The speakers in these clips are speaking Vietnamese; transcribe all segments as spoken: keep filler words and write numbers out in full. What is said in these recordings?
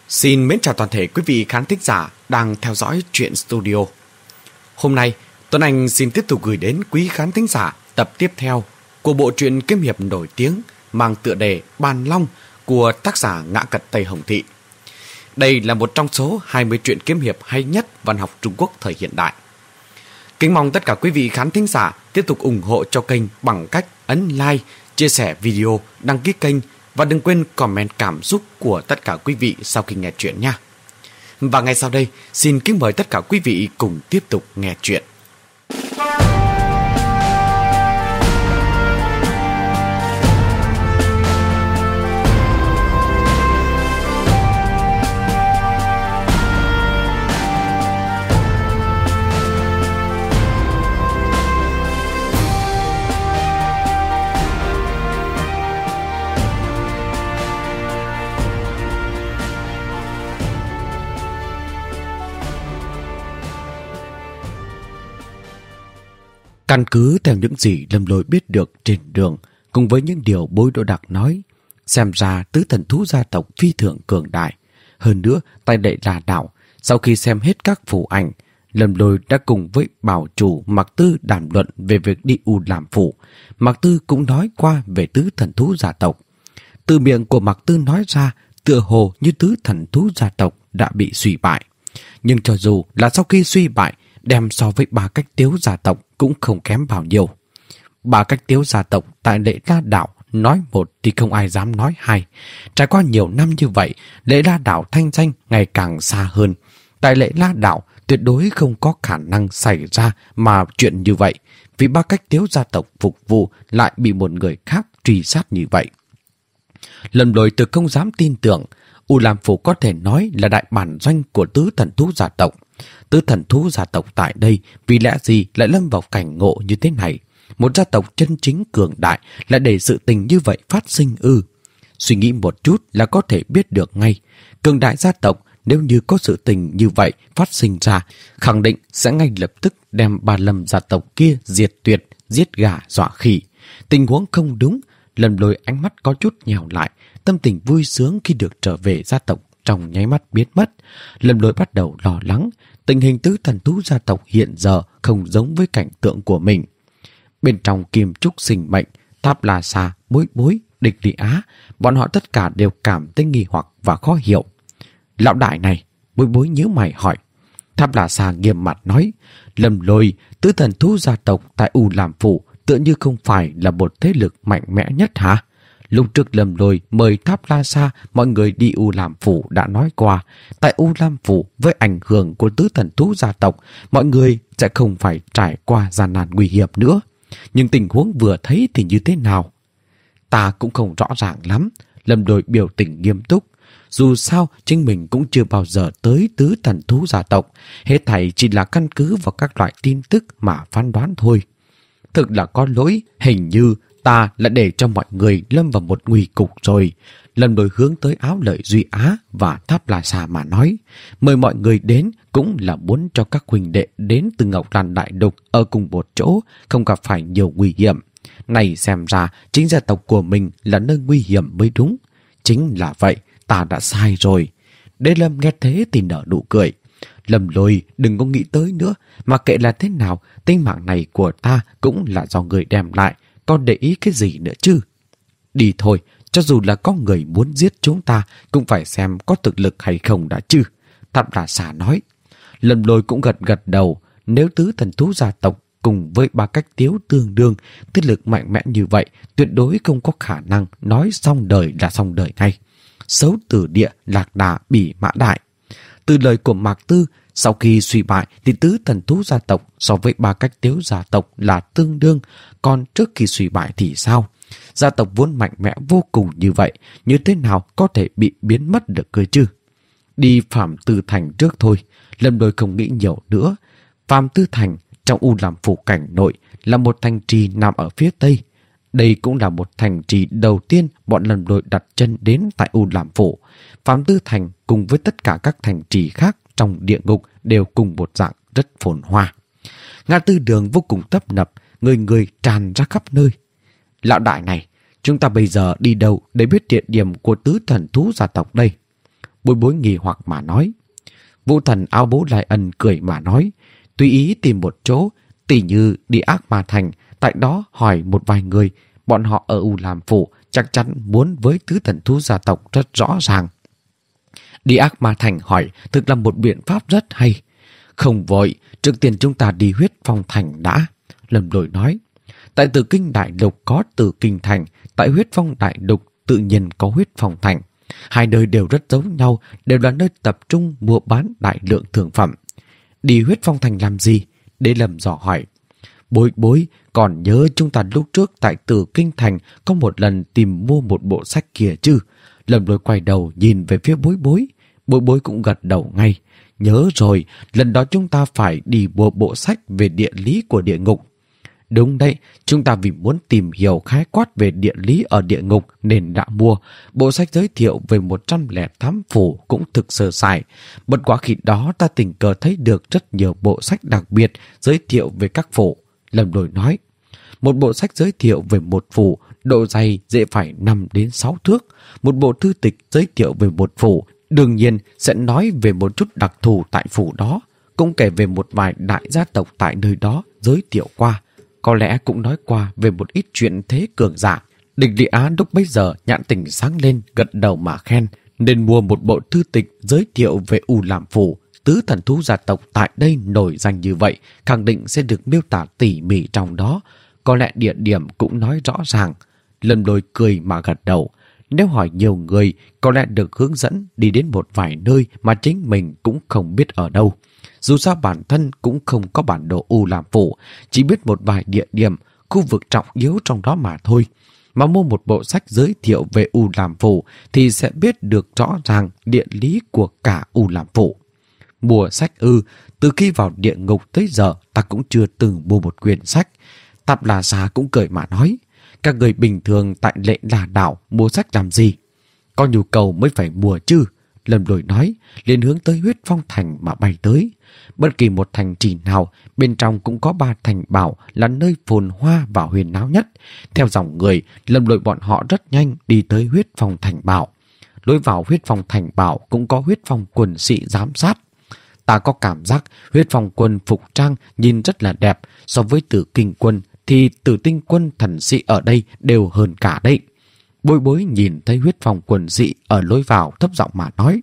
Xin mến chào toàn thể quý vị khán thính giả đang theo dõi Truyện Studio. Hôm nay, Tuấn Anh xin tiếp tục gửi đến quý khán thính giả tập tiếp theo của bộ truyện kiếm hiệp nổi tiếng mang tựa đề Bàn Long của tác giả Ngã Cật Tây Hồng Thị. Đây là một trong số hai mươi truyện kiếm hiệp hay nhất văn học Trung Quốc thời hiện đại. Kính mong tất cả quý vị khán thính giả tiếp tục ủng hộ cho kênh bằng cách ấn like, chia sẻ video, đăng ký kênh và đừng quên comment cảm xúc của tất cả quý vị sau khi nghe chuyện nha. Và ngay sau đây, xin kính mời tất cả quý vị cùng tiếp tục nghe chuyện. Căn cứ theo những gì Lâm Lôi biết được trên đường, cùng với những điều Bối Đỗ Đặc nói, xem ra tứ thần thú gia tộc phi thường cường đại. Hơn nữa, tại Đệ La Đảo, sau khi xem hết các phù ảnh, Lâm Lôi đã cùng với bảo chủ Mạc Tư đàm luận về việc đi U làm phủ. Mạc Tư cũng nói qua về tứ thần thú gia tộc. Từ miệng của Mạc Tư nói ra, tựa hồ như tứ thần thú gia tộc đã bị suy bại. Nhưng cho dù là sau khi suy bại, đem so với ba cách tiếu gia tộc cũng không kém bao nhiêu. Ba cách tiếu gia tộc tại Đệ La Đảo nói một thì không ai dám nói hai. Trải qua nhiều năm như vậy, Đệ La Đảo thanh danh ngày càng xa hơn. Tại Đệ La Đảo tuyệt đối không có khả năng xảy ra mà chuyện như vậy, vì ba cách tiếu gia tộc phục vụ lại bị một người khác truy sát như vậy. Lâm Lôi từ không dám tin tưởng U Lam Phủ có thể nói là đại bản doanh của tứ thần thú gia tộc. Tứ thần thú gia tộc tại đây vì lẽ gì lại lâm vào cảnh ngộ như thế này? Một gia tộc chân chính cường đại lại để sự tình như vậy phát sinh ư? Suy nghĩ một chút là có thể biết được ngay. Cường đại gia tộc nếu như có sự tình như vậy phát sinh ra, khẳng định sẽ ngay lập tức đem Ba Lâm gia tộc kia diệt tuyệt, giết gà dọa khỉ. Tình huống không đúng, Lâm Lôi ánh mắt có chút nhèo lại, tâm tình vui sướng khi được trở về gia tộc trong nháy mắt biến mất. Lâm Lôi bắt đầu lo lắng, tình hình tứ thần thú gia tộc hiện giờ không giống với cảnh tượng của mình. Bên trong Kim Trúc Sinh Mệnh, Tháp La Sa, Bối Bối, Địch Lý Á, bọn họ tất cả đều cảm thấy nghi hoặc và khó hiểu. Lão đại này, Bối Bối nhíu mày hỏi. Tháp La Sa nghiêm mặt nói, Lâm Lôi, tứ thần thú gia tộc tại U Lam Phủ tựa như không phải là một thế lực mạnh mẽ nhất hả? Lúc trước Lâm Lôi mời Tháp La Sa mọi người đi U Lam Phủ đã nói qua, tại U Lam Phủ với ảnh hưởng của tứ thần thú gia tộc, mọi người sẽ không phải trải qua gian nan nguy hiểm nữa. Nhưng tình huống vừa thấy thì như thế nào? Ta cũng không rõ ràng lắm. Lâm Lôi biểu tình nghiêm túc. Dù sao, chính mình cũng chưa bao giờ tới tứ thần thú gia tộc. Hết thảy chỉ là căn cứ vào các loại tin tức mà phán đoán thôi. Thực là có lỗi, hình như ta lại để cho mọi người lâm vào một nguy cục rồi. Lâm Lôi hướng tới Áo Lợi Duy Á và Tháp La Sa mà nói, mời mọi người đến cũng là muốn cho các huynh đệ đến từ Ngọc Lan Đại Lục ở cùng một chỗ, không gặp phải nhiều nguy hiểm. Này xem ra chính gia tộc của mình là nơi nguy hiểm mới đúng. Chính là vậy, ta đã sai rồi. Đế Lâm nghe thế thì nở nụ cười. Lâm Lôi đừng có nghĩ tới nữa, mà kệ là thế nào, tính mạng này của ta cũng là do người đem lại, còn để ý cái gì nữa chứ? Đi thôi, cho dù là có người muốn giết chúng ta, cũng phải xem có thực lực hay không đã chứ. Tháp La Sa nói. Lâm Lôi cũng gật gật đầu, nếu tứ thần thú gia tộc cùng với ba cách tiếu tương đương, thế lực mạnh mẽ như vậy, tuyệt đối không có khả năng nói xong đời là xong đời ngay. Xấu tử địa, lạc đà, bỉ mã đại. Từ lời của Mạc Tư, sau khi suy bại thì tứ thần thú gia tộc so với ba cách tiếu gia tộc là tương đương, còn trước khi suy bại thì sao? Gia tộc vốn mạnh mẽ vô cùng như vậy, như thế nào có thể bị biến mất được cơ chứ? Đi Phạm Tư Thành trước thôi. Lâm Lôi không nghĩ nhiều nữa. Phạm Tư Thành trong U Lam Phủ cảnh nội là một thành trì nằm ở phía tây. Đây cũng là một thành trì đầu tiên bọn Lâm Lôi đặt chân đến tại U Lam Phủ. Phạm Tư Thành cùng với tất cả các thành trì khác trong địa ngục đều cùng một dạng rất phồn hoa. Ngã tư đường vô cùng tấp nập, người người tràn ra khắp nơi. Lão đại này, chúng ta bây giờ đi đâu để biết địa điểm của tứ thần thú gia tộc đây? Bối bối nghi hoặc mà nói. Vũ thần áo bố Lai Ân cười mà nói, tùy ý tìm một chỗ, tỉ như đi Ác Ma Thành, tại đó hỏi một vài người, bọn họ ở U Lam Phủ chắc chắn muốn với tứ thần thú gia tộc rất rõ ràng. Đi Ác Ma Thành hỏi thực là một biện pháp rất hay. Không vội, trước tiên chúng ta đi Huyết Phong Thành đã. Lâm Lôi nói, tại Tử Kinh Đại Lục có Tử Kinh Thành, tại Huyết Phong Đại Lục tự nhiên có Huyết Phong Thành. Hai nơi đều rất giống nhau, đều là nơi tập trung mua bán đại lượng thương phẩm. Đi Huyết Phong Thành làm gì? Đế Lâm dò hỏi. Bối bối, còn nhớ chúng ta lúc trước tại Tử Kinh Thành có một lần tìm mua một bộ sách kia chứ? Lâm Lôi quay đầu nhìn về phía bối bối. Bối bối cũng gật đầu ngay. Nhớ rồi, lần đó chúng ta phải đi mua bộ sách về địa lý của địa ngục. Đúng đấy, chúng ta vì muốn tìm hiểu khái quát về địa lý ở địa ngục nên đã mua. Bộ sách giới thiệu về một trăm lẻ tám phủ cũng thực sơ sài. Bất quá khi đó ta tình cờ thấy được rất nhiều bộ sách đặc biệt giới thiệu về các phủ. Lâm Lôi nói, một bộ sách giới thiệu về một phủ, độ dày dễ phải năm đến sáu thước. Một bộ thư tịch giới thiệu về một phủ, đương nhiên sẽ nói về một chút đặc thù tại phủ đó, cũng kể về một vài đại gia tộc tại nơi đó giới thiệu qua. Có lẽ cũng nói qua về một ít chuyện thế cường giả. Địch Lý Á lúc bấy giờ nhãn tình sáng lên, gật đầu mà khen, nên mua một bộ thư tịch giới thiệu về U Lam Phủ. Tứ thần thú gia tộc tại đây nổi danh như vậy, khẳng định sẽ được miêu tả tỉ mỉ trong đó. Có lẽ địa điểm cũng nói rõ ràng. Lâm Lôi cười mà gật đầu. Nếu hỏi nhiều người, có lẽ được hướng dẫn đi đến một vài nơi mà chính mình cũng không biết ở đâu. Dù sao bản thân cũng không có bản đồ U Lam Phủ, chỉ biết một vài địa điểm, khu vực trọng yếu trong đó mà thôi. Mà mua một bộ sách giới thiệu về U Lam Phủ thì sẽ biết được rõ ràng địa lý của cả U Lam Phủ. Mua sách ư, từ khi vào địa ngục tới giờ ta cũng chưa từng mua một quyển sách. Tạp La Xà cũng cười mà nói, các người bình thường tại Lệ La Đảo mua sách làm gì? Có nhu cầu mới phải mua chứ. Lâm Lôi nói, liền hướng tới Huyết Phong Thành mà bay tới. Bất kỳ một thành trì nào, bên trong cũng có ba thành bảo là nơi phồn hoa và huyền náo nhất. Theo dòng người, Lâm Lôi bọn họ rất nhanh đi tới Huyết Phong Thành bảo. Lối vào Huyết Phong Thành bảo cũng có Huyết Phong quân sĩ giám sát. Ta có cảm giác Huyết Phong quân phục trang nhìn rất là đẹp, so với Tử Kinh quân thì Tử Tinh quân thần sĩ ở đây đều hơn cả đấy. Bối bối nhìn thấy Huyết Phong quân sĩ ở lối vào thấp giọng mà nói.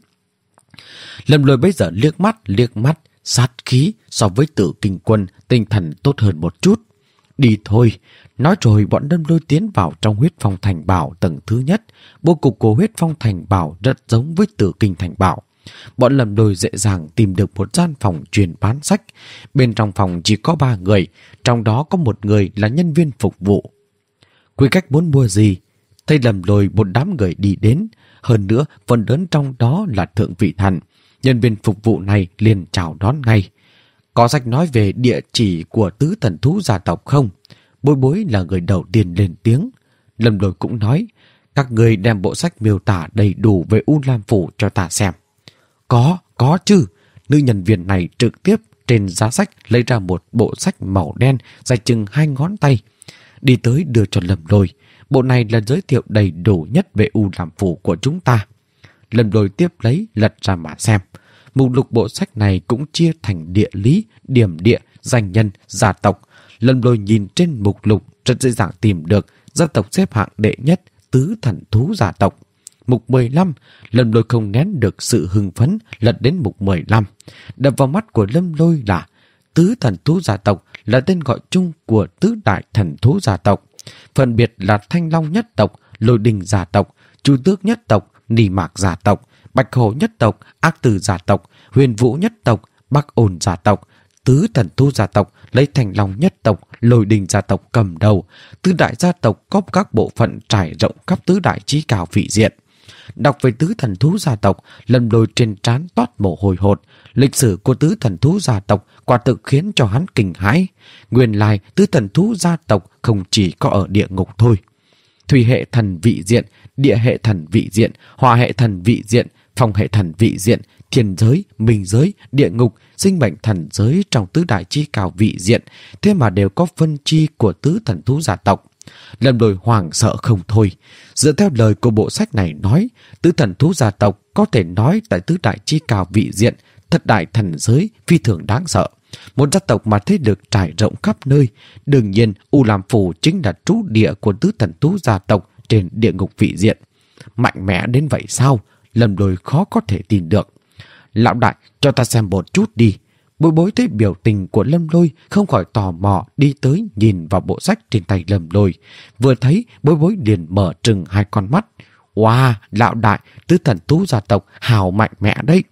Lâm Lôi bây giờ liếc mắt liếc mắt, sát khí so với Tử Kinh quân tinh thần tốt hơn một chút. Đi thôi. Nói rồi bọn Lâm Lôi tiến vào trong Huyết Phong Thành bảo tầng thứ nhất. Bố cục của Huyết Phong Thành bảo rất giống với Tử Kinh Thành bảo. Bọn Lâm Lôi dễ dàng tìm được một gian phòng chuyên bán sách. Bên trong phòng chỉ có ba người, trong đó có một người là nhân viên phục vụ. Quý khách muốn mua gì? Thấy Lâm Lôi một đám người đi đến, hơn nữa phần lớn trong đó là thượng vị thần. Nhân viên phục vụ này liền chào đón ngay. Có sách nói về địa chỉ của tứ thần thú gia tộc không? Bối bối là người đầu tiên lên tiếng. Lâm Lôi cũng nói, các người đem bộ sách miêu tả đầy đủ về U Lam Phủ cho ta xem. Có, có chứ. Nữ nhân viên này trực tiếp trên giá sách lấy ra một bộ sách màu đen dài chừng hai ngón tay. Đi tới đưa cho Lâm Lôi. Bộ này là giới thiệu đầy đủ nhất về U Lam Phủ của chúng ta. Lâm Lôi tiếp lấy lật ra mà xem. Mục lục bộ sách này cũng chia thành địa lý, điểm địa, danh nhân, gia tộc. Lâm Lôi nhìn trên mục lục rất dễ dàng tìm được gia tộc xếp hạng đệ nhất tứ thần thú gia tộc. Mục mười lăm, Lâm Lôi không nén được sự hưng phấn lật đến mục mười lăm. Đập vào mắt của Lâm Lôi là tứ thần thú gia tộc là tên gọi chung của tứ đại thần thú gia tộc. Phân biệt là Thanh Long nhất tộc, Lôi Đình gia tộc, Chu Tước nhất tộc, Nỉ Mạc gia tộc, Bạch Hổ nhất tộc, Ác Tử gia tộc, Huyền Vũ nhất tộc, Bắc Ôn gia tộc. Tứ thần thú gia tộc lấy Thanh Long nhất tộc, Lôi Đình gia tộc cầm đầu. Tứ đại gia tộc có các bộ phận trải rộng khắp tứ đại chí cao vị diện. Đọc về tứ thần thú gia tộc, Lâm Lôi trên trán toát mồ hôi hột. Lịch sử của tứ thần thú gia tộc quả thực khiến cho hắn kinh hãi. Nguyên lai tứ thần thú gia tộc không chỉ có ở địa ngục thôi. Thủy hệ thần vị diện, địa hệ thần vị diện, hỏa hệ thần vị diện, phong hệ thần vị diện, thiên giới, minh giới, địa ngục, sinh mệnh thần giới trong tứ đại chi cao vị diện, thế mà đều có phân chi của tứ thần thú gia tộc. Lâm Lôi hoảng sợ không thôi. Dựa theo lời của bộ sách này nói, tứ thần thú gia tộc có thể nói tại tứ đại chi cao vị diện, thất đại thần giới phi thường đáng sợ. Một gia tộc mà thế lực trải rộng khắp nơi. Đương nhiên U Lam Phủ chính là trú địa của tứ thần thú gia tộc trên địa ngục vị diện. Mạnh mẽ đến vậy sao? Lâm Lôi khó có thể tin được. Lão đại, cho ta xem một chút đi. Bối Bối thấy biểu tình của Lâm Lôi không khỏi tò mò đi tới nhìn vào bộ sách trên tay Lâm Lôi. Vừa thấy Bối Bối liền mở trừng hai con mắt. Wow, lão đại, tứ thần thú gia tộc hào mạnh mẽ đấy.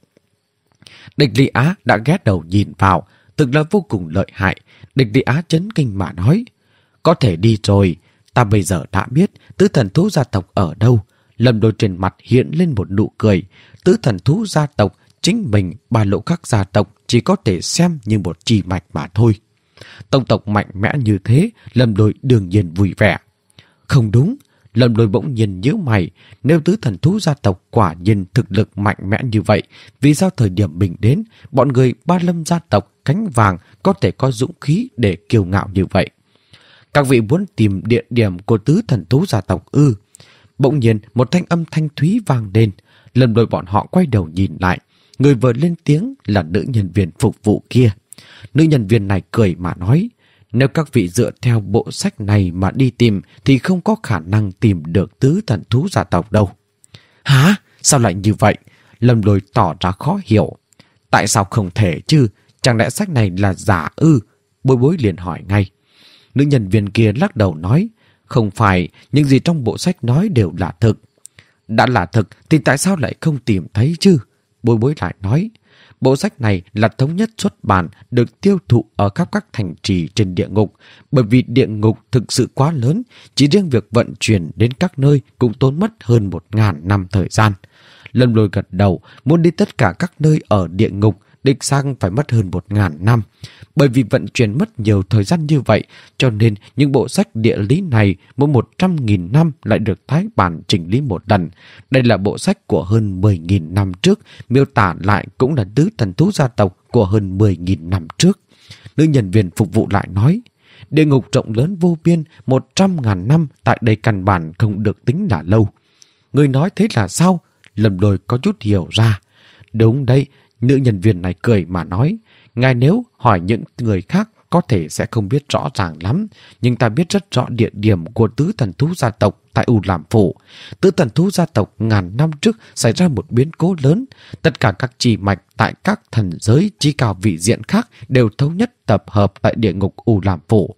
Địch Lý Á đã ghé đầu nhìn vào, thực là vô cùng lợi hại. Địch Lý Á chấn kinh mà nói, có thể đi rồi, ta bây giờ đã biết tứ thần thú gia tộc ở đâu. Lâm Lôi trên mặt hiện lên một nụ cười. Tứ thần thú gia tộc, chính mình ba lỗ các gia tộc chỉ có thể xem như một chi mạch mà thôi. Tông tộc mạnh mẽ như thế, Lâm Lôi đương nhiên vui vẻ. Không đúng, Lâm Lôi bỗng nhiên nhíu mày, nếu tứ thần thú gia tộc quả nhiên thực lực mạnh mẽ như vậy, vì sao thời điểm mình đến, bọn người Ba Lâm gia tộc cánh vàng có thể có dũng khí để kiêu ngạo như vậy? Các vị muốn tìm địa điểm của tứ thần thú gia tộc ư? Bỗng nhiên một thanh âm thanh thúy vang lên. Lâm Lôi bọn họ quay đầu nhìn lại. Người vừa lên tiếng là nữ nhân viên phục vụ kia. Nữ nhân viên này cười mà nói, nếu các vị dựa theo bộ sách này mà đi tìm thì không có khả năng tìm được tứ thần thú gia tộc đâu. Hả? Sao lại như vậy? Lâm Lôi tỏ ra khó hiểu. Tại sao không thể chứ? Chẳng lẽ sách này là giả ư? Bối Bối liền hỏi ngay. Nữ nhân viên kia lắc đầu nói, không phải, những gì trong bộ sách nói đều là thực. Đã là thực thì tại sao lại không tìm thấy chứ? Bối Bối lại nói, bộ sách này là thống nhất xuất bản, được tiêu thụ ở khắp các thành trì trên địa ngục. Bởi vì địa ngục thực sự quá lớn, chỉ riêng việc vận chuyển đến các nơi cũng tốn mất hơn một ngàn năm thời gian. Lâm Lôi gật đầu, muốn đi tất cả các nơi ở địa ngục, đích sang phải mất hơn một ngàn năm. Bởi vì vận chuyển mất nhiều thời gian như vậy, cho nên những bộ sách địa lý này mỗi một trăm nghìn năm lại được tái bản chỉnh lý một lần. Đây là bộ sách của hơn mười nghìn năm trước, miêu tả lại cũng là tứ thần thú gia tộc của hơn mười nghìn năm trước. Nữ nhân viên phục vụ lại nói, địa ngục rộng lớn vô biên, một trăm ngàn năm tại đây căn bản không được tính là lâu. Người nói thế là sao? Lâm Lôi có chút hiểu ra. Đúng đấy, nữ nhân viên này cười mà nói, ngài nếu hỏi những người khác có thể sẽ không biết rõ ràng lắm, nhưng ta biết rất rõ địa điểm của tứ thần thú gia tộc tại U Lam Phủ. Tứ thần thú gia tộc ngàn năm trước xảy ra một biến cố lớn, tất cả các chi mạch tại các thần giới chi cao vị diện khác đều thống nhất tập hợp tại địa ngục U Lam Phủ.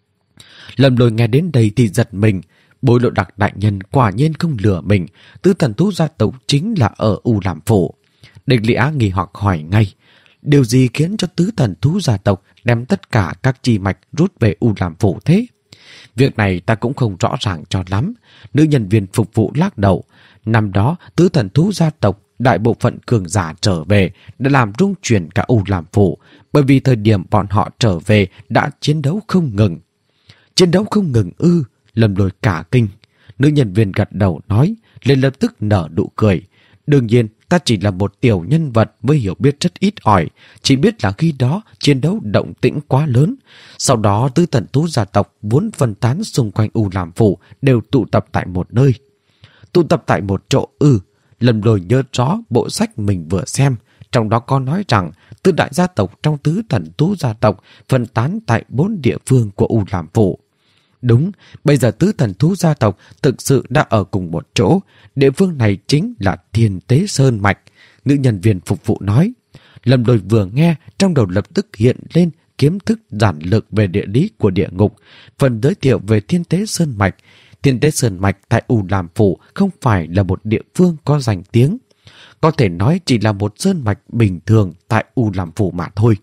Lâm Lôi nghe đến đây thì giật mình. Bối Lộ Đặc đại nhân quả nhiên không lừa mình, tứ thần thú gia tộc chính là ở U Lam Phủ. Địch Lý Á nghi hoặc hỏi ngay, điều gì khiến cho tứ thần thú gia tộc đem tất cả các chi mạch rút về U Lam Phủ thế? Việc này ta cũng không rõ ràng cho lắm. Nữ nhân viên phục vụ lắc đầu. Năm đó, tứ thần thú gia tộc đại bộ phận cường giả trở về đã làm rung chuyển cả U Lam Phủ, bởi vì thời điểm bọn họ trở về đã chiến đấu không ngừng. Chiến đấu không ngừng ư? Lâm Lôi cả kinh. Nữ nhân viên gật đầu nói, liền lập tức nở nụ cười. Đương nhiên, ta chỉ là một tiểu nhân vật với hiểu biết rất ít ỏi, chỉ biết là khi đó chiến đấu động tĩnh quá lớn. Sau đó tứ thần thú gia tộc vốn phân tán xung quanh U Lam Phủ đều tụ tập tại một nơi. Tụ tập tại một chỗ ư? Lâm Lôi nhớ rõ bộ sách mình vừa xem, trong đó có nói rằng tứ đại gia tộc trong tứ thần thú gia tộc phân tán tại bốn địa phương của U Lam Phủ. Đúng, bây giờ tứ thần thú gia tộc thực sự đã ở cùng một chỗ. Địa phương này chính là Thiên Tế Sơn Mạch. Nữ nhân viên phục vụ nói. Lâm Lôi vừa nghe, trong đầu lập tức hiện lên kiến thức giản lược về địa lý của địa ngục. Phần giới thiệu về Thiên Tế Sơn Mạch. Thiên Tế Sơn Mạch tại U Lam Phủ không phải là một địa phương có danh tiếng. Có thể nói chỉ là một sơn mạch bình thường tại U Lam Phủ mà thôi.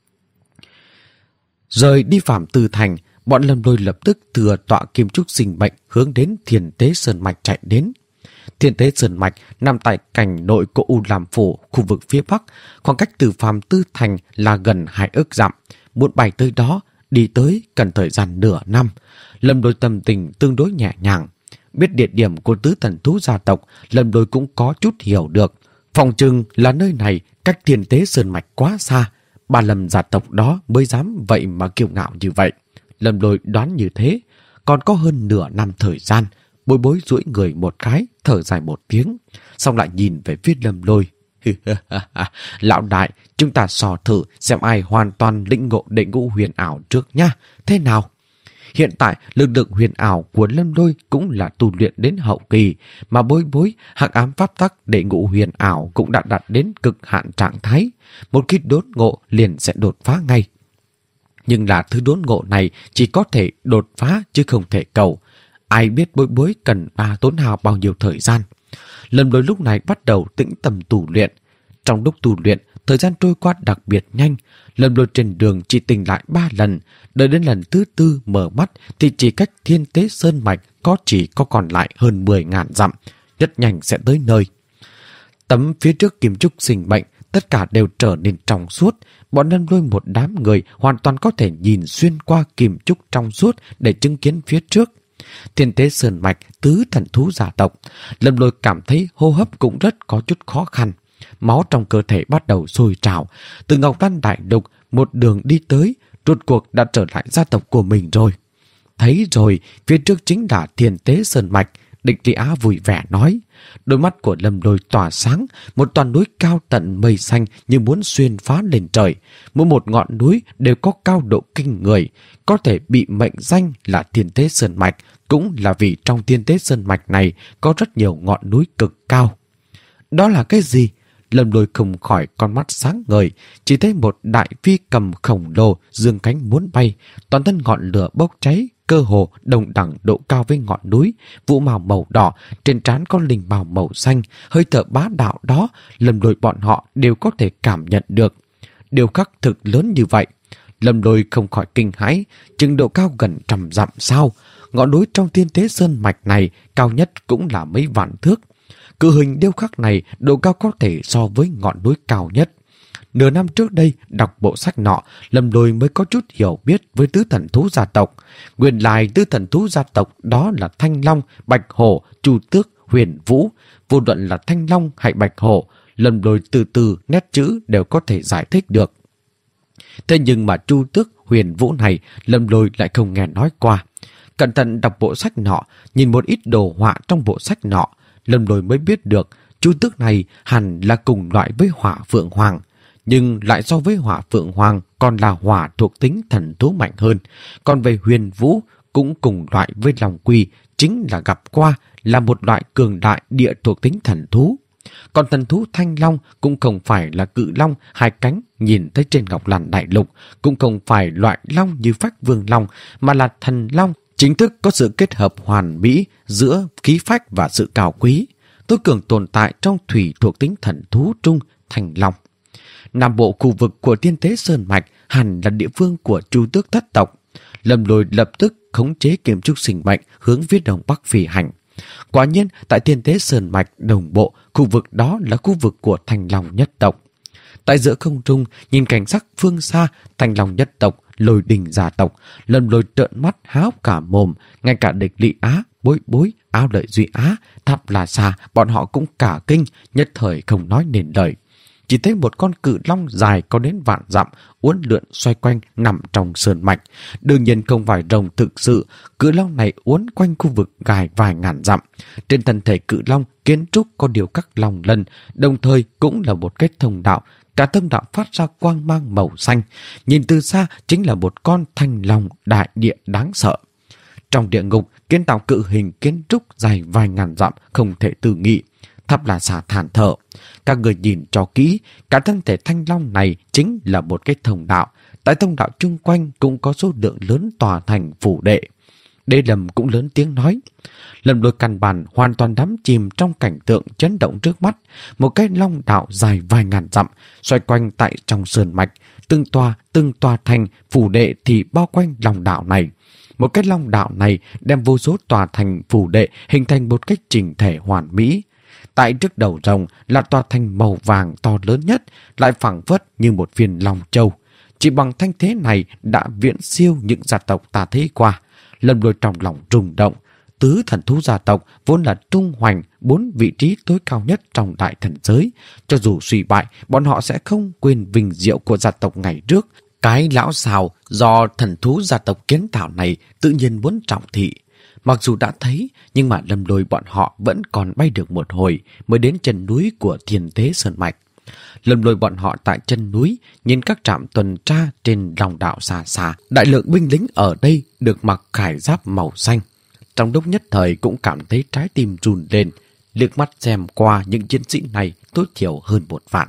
Rời đi Phạm Tư Thành, bọn Lâm Lôi lập tức thừa tọa kim trúc sinh mệnh hướng đến Thiên Tế Sơn Mạch chạy đến. Thiên Tế Sơn Mạch nằm tại cảnh nội của U Lam Phủ, khu vực phía Bắc, khoảng cách từ Phạm Tư Thành là gần hai ức dặm. Muốn bay tới đó, đi tới cần thời gian nửa năm. Lâm Lôi tâm tình tương đối nhẹ nhàng. Biết địa điểm của tứ thần thú gia tộc, Lâm Lôi cũng có chút hiểu được. Phòng chừng là nơi này cách Thiên Tế Sơn Mạch quá xa. Ba Lâm gia tộc đó mới dám vậy mà kiêu ngạo như vậy. Lâm Lôi đoán như thế. còn có hơn nửa năm thời gian. Bối Bối duỗi người một cái, thở dài một tiếng, xong lại nhìn về phía Lâm Lôi. Lão đại, chúng ta so thử xem ai hoàn toàn lĩnh ngộ đệ ngũ huyền ảo trước nhá. Thế nào? Hiện tại, lực lượng huyền ảo của Lâm Lôi cũng là tu luyện đến hậu kỳ, mà Bối Bối, hắc ám pháp tắc đệ ngũ huyền ảo cũng đã đạt đến cực hạn trạng thái. Một khi đốn ngộ liền sẽ đột phá ngay. Nhưng là thứ đốn ngộ này chỉ có thể đột phá chứ không thể cầu. Ai biết Bối Bối cần ba tốn hao bao nhiêu thời gian. Lâm Lôi lúc này bắt đầu tĩnh tâm tu luyện. Trong lúc tu luyện, thời gian trôi qua đặc biệt nhanh. Lâm Lôi trên đường chỉ tỉnh lại ba lần. Đợi đến lần thứ tư mở mắt thì chỉ cách Thiên Tế Sơn Mạch có chỉ có còn lại hơn mười ngàn dặm. Rất nhanh sẽ tới nơi. Tấm phía trước kim trúc sinh mệnh tất cả đều trở nên trong suốt. Bọn Lâm Lôi một đám người hoàn toàn có thể nhìn xuyên qua kim trúc trong suốt để chứng kiến phía trước. Thiên Tế Sơn Mạch, tứ thần thú gia tộc. Lâm Lôi cảm thấy hô hấp cũng rất có chút khó khăn. Máu trong cơ thể bắt đầu sôi trào. Từ Ngọc Lan Đại Lục một đường đi tới, rốt cuộc đã trở lại gia tộc của mình rồi. Thấy rồi, phía trước chính là Thiên Tế Sơn Mạch. Địch Lý Á vui vẻ nói. Đôi mắt của Lâm Lôi tỏa sáng, một toàn núi cao tận mây xanh như muốn xuyên phá lên trời. Mỗi một ngọn núi đều có cao độ kinh người, có thể bị mệnh danh là Thiên Tế Sơn Mạch, cũng là vì trong Thiên Tế Sơn Mạch này có rất nhiều ngọn núi cực cao. Đó là cái gì? Lâm Lôi không khỏi con mắt sáng ngời, chỉ thấy một đại phi cầm khổng lồ dương cánh muốn bay, toàn thân ngọn lửa bốc cháy, cơ hồ đồng đẳng độ cao với ngọn núi, vũ màu màu đỏ, trên trán có linh bào màu xanh, hơi thở bá đạo đó, Lâm Lôi bọn họ đều có thể cảm nhận được. Điều khắc thực lớn như vậy, Lâm Lôi không khỏi kinh hãi, chừng độ cao gần trăm dặm sao? Ngọn núi trong Thiên Tế Sơn Mạch này cao nhất cũng là mấy vạn thước. Cự hình điêu khắc này độ cao có thể so với ngọn núi cao nhất. Nửa năm trước đây, đọc bộ sách nọ, Lâm Lôi mới có chút hiểu biết với tứ thần thú gia tộc. Nguyên lai tứ thần thú gia tộc đó là Thanh Long, Bạch Hổ, Chu Tước, Huyền Vũ. Vô luận là Thanh Long hay Bạch Hổ, Lâm Lôi từ từ nét chữ đều có thể giải thích được. Thế nhưng mà Chu Tước, Huyền Vũ này, Lâm Lôi lại không nghe nói qua. Cẩn thận đọc bộ sách nọ, nhìn một ít đồ họa trong bộ sách nọ, Lâm Lôi mới biết được Chu Tước này hẳn là cùng loại với Hỏa Phượng Hoàng, nhưng lại so với Hỏa Phượng Hoàng còn là hỏa thuộc tính thần thú mạnh hơn. Còn về Huyền Vũ cũng cùng loại với Long Quy, chính là gặp qua là một loại cường đại địa thuộc tính thần thú. Còn thần thú Thanh Long cũng không phải là cự long hai cánh nhìn thấy trên Ngọc Lan Đại Lục, cũng không phải loại long như Phách Vương Long, mà là thần long chính thức có sự kết hợp hoàn mỹ giữa khí phách và sự cao quý, tối cường tồn tại trong thủy thuộc tính thần thú trung Thanh Long. Nam bộ khu vực của Thiên Tế Sơn Mạch hẳn là địa phương của Chu Tước thất tộc. Lâm Lôi lập tức khống chế kim trúc sinh mệnh hướng phía đông bắc phi hành. Quả nhiên, tại Thiên Tế Sơn Mạch đồng bộ, khu vực đó là khu vực của Thanh Long nhất tộc. Tại giữa không trung, nhìn cảnh sắc phương xa, Thanh Long nhất tộc, Lôi Đình gia tộc, Lâm Lôi trợn mắt há hốc cả mồm, ngay cả Địch Lý Á, Bối Bối, Áo Lợi Duy Á, Tháp La Sa, bọn họ cũng cả kinh, nhất thời không nói nên lời. Chỉ thấy một con cự long dài có đến vạn dặm, uốn lượn xoay quanh nằm trong sơn mạch. Đương nhiên không phải rồng thực sự, cự long này uốn quanh khu vực dài vài ngàn dặm. Trên thân thể cự long kiến trúc có điều các long lân, đồng thời cũng là một kết thông đạo. Cả thông đạo phát ra quang mang màu xanh, nhìn từ xa chính là một con thanh long đại địa đáng sợ. Trong địa ngục, kiến tạo cự hình kiến trúc dài vài ngàn dặm không thể tự nghị. Tháp La Sa than thở. Các người nhìn cho kỹ, cả thân thể thanh long này chính là một cái thông đạo. Tại thông đạo chung quanh cũng có số lượng lớn tòa thành phủ đệ. Đế Lâm cũng lớn tiếng nói. Lâm Lôi căn bản hoàn toàn đắm chìm trong cảnh tượng chấn động trước mắt. Một cái long đạo dài vài ngàn dặm, xoay quanh tại trong sơn mạch. Từng tòa, từng tòa thành, phủ đệ thì bao quanh long đạo này. Một cái long đạo này đem vô số tòa thành phủ đệ hình thành một cách chỉnh thể hoàn mỹ. Tại trước đầu rồng là tòa thành màu vàng to lớn nhất, lại phảng phất như một viên long châu. Chỉ bằng thanh thế này đã viễn siêu những gia tộc ta thấy qua. Lâm Lôi trong lòng rung động. Tứ thần thú gia tộc vốn là tung hoành bốn vị trí tối cao nhất trong đại thần giới. Cho dù suy bại, bọn họ sẽ không quên vinh diệu của gia tộc ngày trước. Cái lão xào do thần thú gia tộc kiến tạo này tự nhiên muốn trọng thị. Mặc dù đã thấy, nhưng mà Lâm Lôi bọn họ vẫn còn bay được một hồi mới đến chân núi của Thiên Tế Sơn Mạch. Lâm Lôi bọn họ tại chân núi nhìn các trạm tuần tra trên lòng đạo xa xa. Đại lượng binh lính ở đây được mặc khải giáp màu xanh. Trong lúc nhất thời cũng cảm thấy trái tim run lên, liếc mắt xem qua những chiến sĩ này tối thiểu hơn một vạn.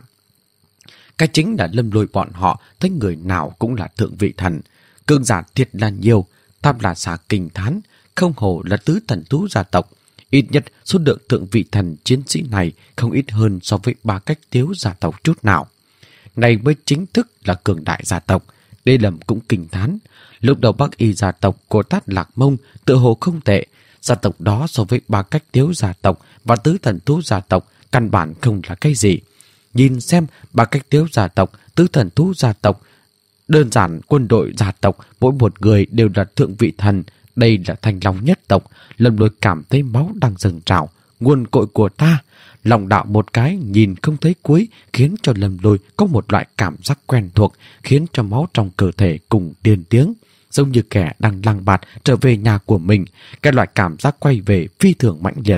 Cái chính là Lâm Lôi bọn họ thấy người nào cũng là thượng vị thần. Cường giả thiệt là nhiều, Tam là xà kinh thán, không hổ là tứ thần thú gia tộc. Ít nhất số lượng thượng vị thần chiến sĩ này không ít hơn so với ba cách tiếu gia tộc chút nào. Này mới chính thức là cường đại gia tộc. Đê Lầm cũng kinh thán. Lúc đầu Bắc Y gia tộc của Tát Lạc Mông tự hồ không tệ. Gia tộc đó so với ba cách tiếu gia tộc và tứ thần thú gia tộc căn bản không là cái gì. Nhìn xem ba cách tiếu gia tộc, tứ thần thú gia tộc, đơn giản quân đội gia tộc, mỗi một người đều là thượng vị thần. Đây là Thanh Long nhất tộc. Lâm Lôi cảm thấy máu đang dâng trào. Nguồn cội của ta. Lòng đạo một cái nhìn không thấy cuối, khiến cho Lâm Lôi có một loại cảm giác quen thuộc, khiến cho máu trong cơ thể cùng điên tiếng, giống như kẻ đang lang bạt trở về nhà của mình. Cái loại cảm giác quay về phi thường mãnh liệt.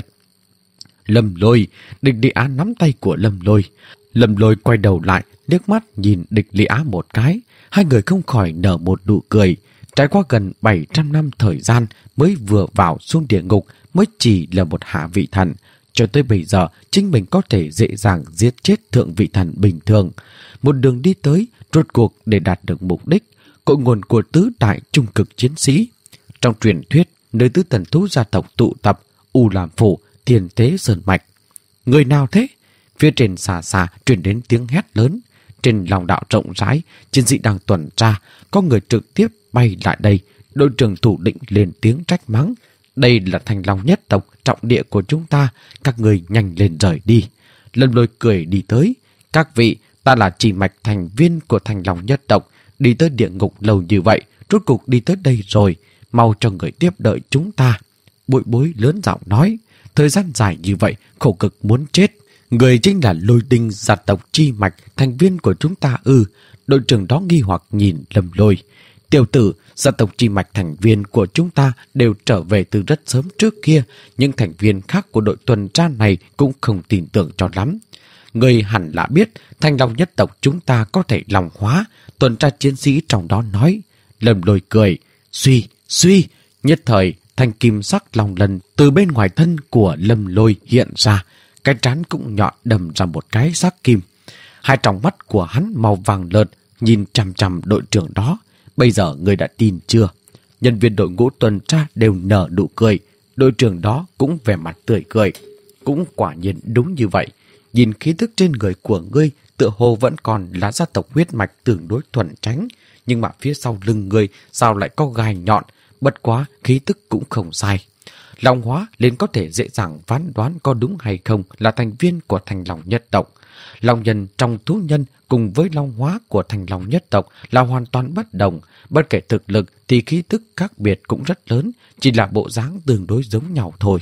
Lâm Lôi. Địch Lý Á nắm tay của Lâm Lôi. Lâm Lôi quay đầu lại, liếc mắt nhìn Địch Lý Á một cái. Hai người không khỏi nở một nụ cười. Trải qua gần bảy trăm năm thời gian mới vừa vào xuống địa ngục, mới chỉ là một hạ vị thần. Cho tới bây giờ, chính mình có thể dễ dàng giết chết thượng vị thần bình thường. Một đường đi tới, rốt cuộc để đạt được mục đích, cội nguồn của tứ đại trung cực chiến sĩ. Trong truyền thuyết, nơi tứ thần thú gia tộc tụ tập, U Làm Phủ, Thiên Tế Sơn Mạch. Người nào thế? Phía trên xa xa truyền đến tiếng hét lớn. Trên lòng đạo rộng rãi, chiến sĩ đang tuần tra, có người trực tiếp bay lại đây. Đội trưởng thủ lĩnh lên tiếng trách mắng. Đây là Thanh Long nhất tộc, trọng địa của chúng ta, các người nhanh lên rời đi. Lâm Lôi cười đi tới. Các vị, ta là chỉ mạch thành viên của Thanh Long nhất tộc, đi tới địa ngục lâu như vậy, rốt cục đi tới đây rồi, mau cho người tiếp đợi chúng ta. Bụi Bối lớn giọng nói, thời gian dài như vậy, khổ cực muốn chết. Người chính là Lôi Tinh gia tộc chi mạch, thành viên của chúng ta ư? Đội trưởng đó nghi hoặc nhìn Lâm Lôi. Tiểu tử, gia tộc chi mạch thành viên của chúng ta đều trở về từ rất sớm trước kia. Những thành viên khác của đội tuần tra này cũng không tin tưởng cho lắm. Người hẳn là biết, Thanh Long nhất tộc chúng ta có thể lòng hóa. Tuần tra chiến sĩ trong đó nói. Lâm Lôi cười. Suy, suy. Nhất thời, thanh kim sắc lòng lần từ bên ngoài thân của Lâm Lôi hiện ra. Cái trán cũng nhọn đầm ra một cái sắc kim. Hai tròng mắt của hắn màu vàng lợt nhìn chằm chằm đội trưởng đó. Bây giờ người đã tin chưa? Nhân viên đội ngũ tuần tra đều nở nụ cười. Đội trưởng đó cũng vẻ mặt tươi cười. Cũng quả nhiên đúng như vậy. Nhìn khí tức trên người của ngươi tựa hồ vẫn còn là gia tộc huyết mạch tương đối thuần tránh. Nhưng mà phía sau lưng ngươi sao lại có gai nhọn? Bất quá khí tức cũng không sai. Long hóa liền có thể dễ dàng phán đoán có đúng hay không là thành viên của Thanh Long nhất tộc. Long nhân trong thú nhân cùng với long hóa của Thanh Long nhất tộc là hoàn toàn bất đồng. Bất kể thực lực thì khí tức khác biệt cũng rất lớn, chỉ là bộ dáng tương đối giống nhau thôi.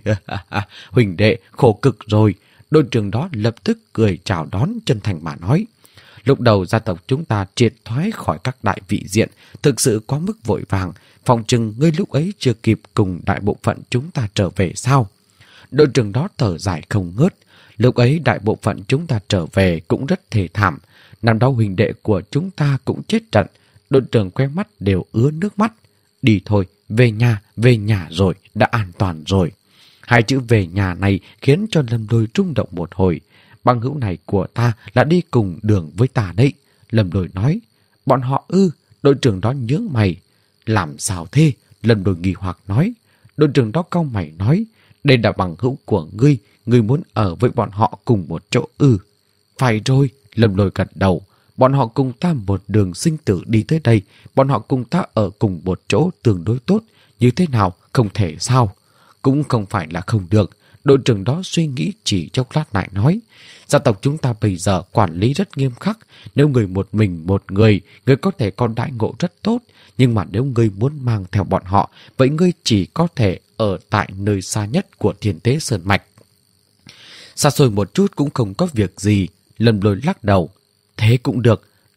Huỳnh đệ, khổ cực rồi. Đội trưởng đó lập tức cười chào đón chân thành mà nói. Lúc đầu gia tộc chúng ta triệt thoái khỏi các đại vị diện, thực sự quá mức vội vàng. Phòng chừng ngươi lúc ấy chưa kịp cùng đại bộ phận chúng ta trở về sao? Đội trưởng đó thở dài không ngớt. Lúc ấy đại bộ phận chúng ta trở về cũng rất thê thảm. Năm đó huỳnh đệ của chúng ta cũng chết trận. Đội trưởng quay mắt đều ứa nước mắt. Đi thôi, về nhà, về nhà rồi, đã an toàn rồi. Hai chữ về nhà này khiến cho Lâm Lôi rung động một hồi. Bằng hữu này của ta là đi cùng đường với ta đấy. Lâm Lôi nói. Bọn họ ư? Đội trưởng đó nhướng mày. Làm sao thế? Lâm Lôi nghi hoặc nói. Đội trưởng đó cau mày nói. Đây là bằng hữu của ngươi. Ngươi muốn ở với bọn họ cùng một chỗ ư? Phải rồi. Lâm Lôi gật đầu. Bọn họ cùng ta một đường sinh tử đi tới đây. Bọn họ cùng ta ở cùng một chỗ tương đối tốt. Như thế nào? Không thể sao? Cũng không phải là không được. Đội trưởng đó suy nghĩ chỉ chốc lát lại nói. Gia tộc chúng ta bây giờ quản lý rất nghiêm khắc. Nếu người một mình một người, người có thể còn đãi ngộ rất tốt. Nhưng mà nếu ngươi muốn mang theo bọn họ, vậy ngươi chỉ có thể ở tại nơi xa nhất của Thiên Tế Sơn Mạch. Xa xôi một chút cũng không có việc gì. Lâm Lôi lắc đầu. Thế cũng được.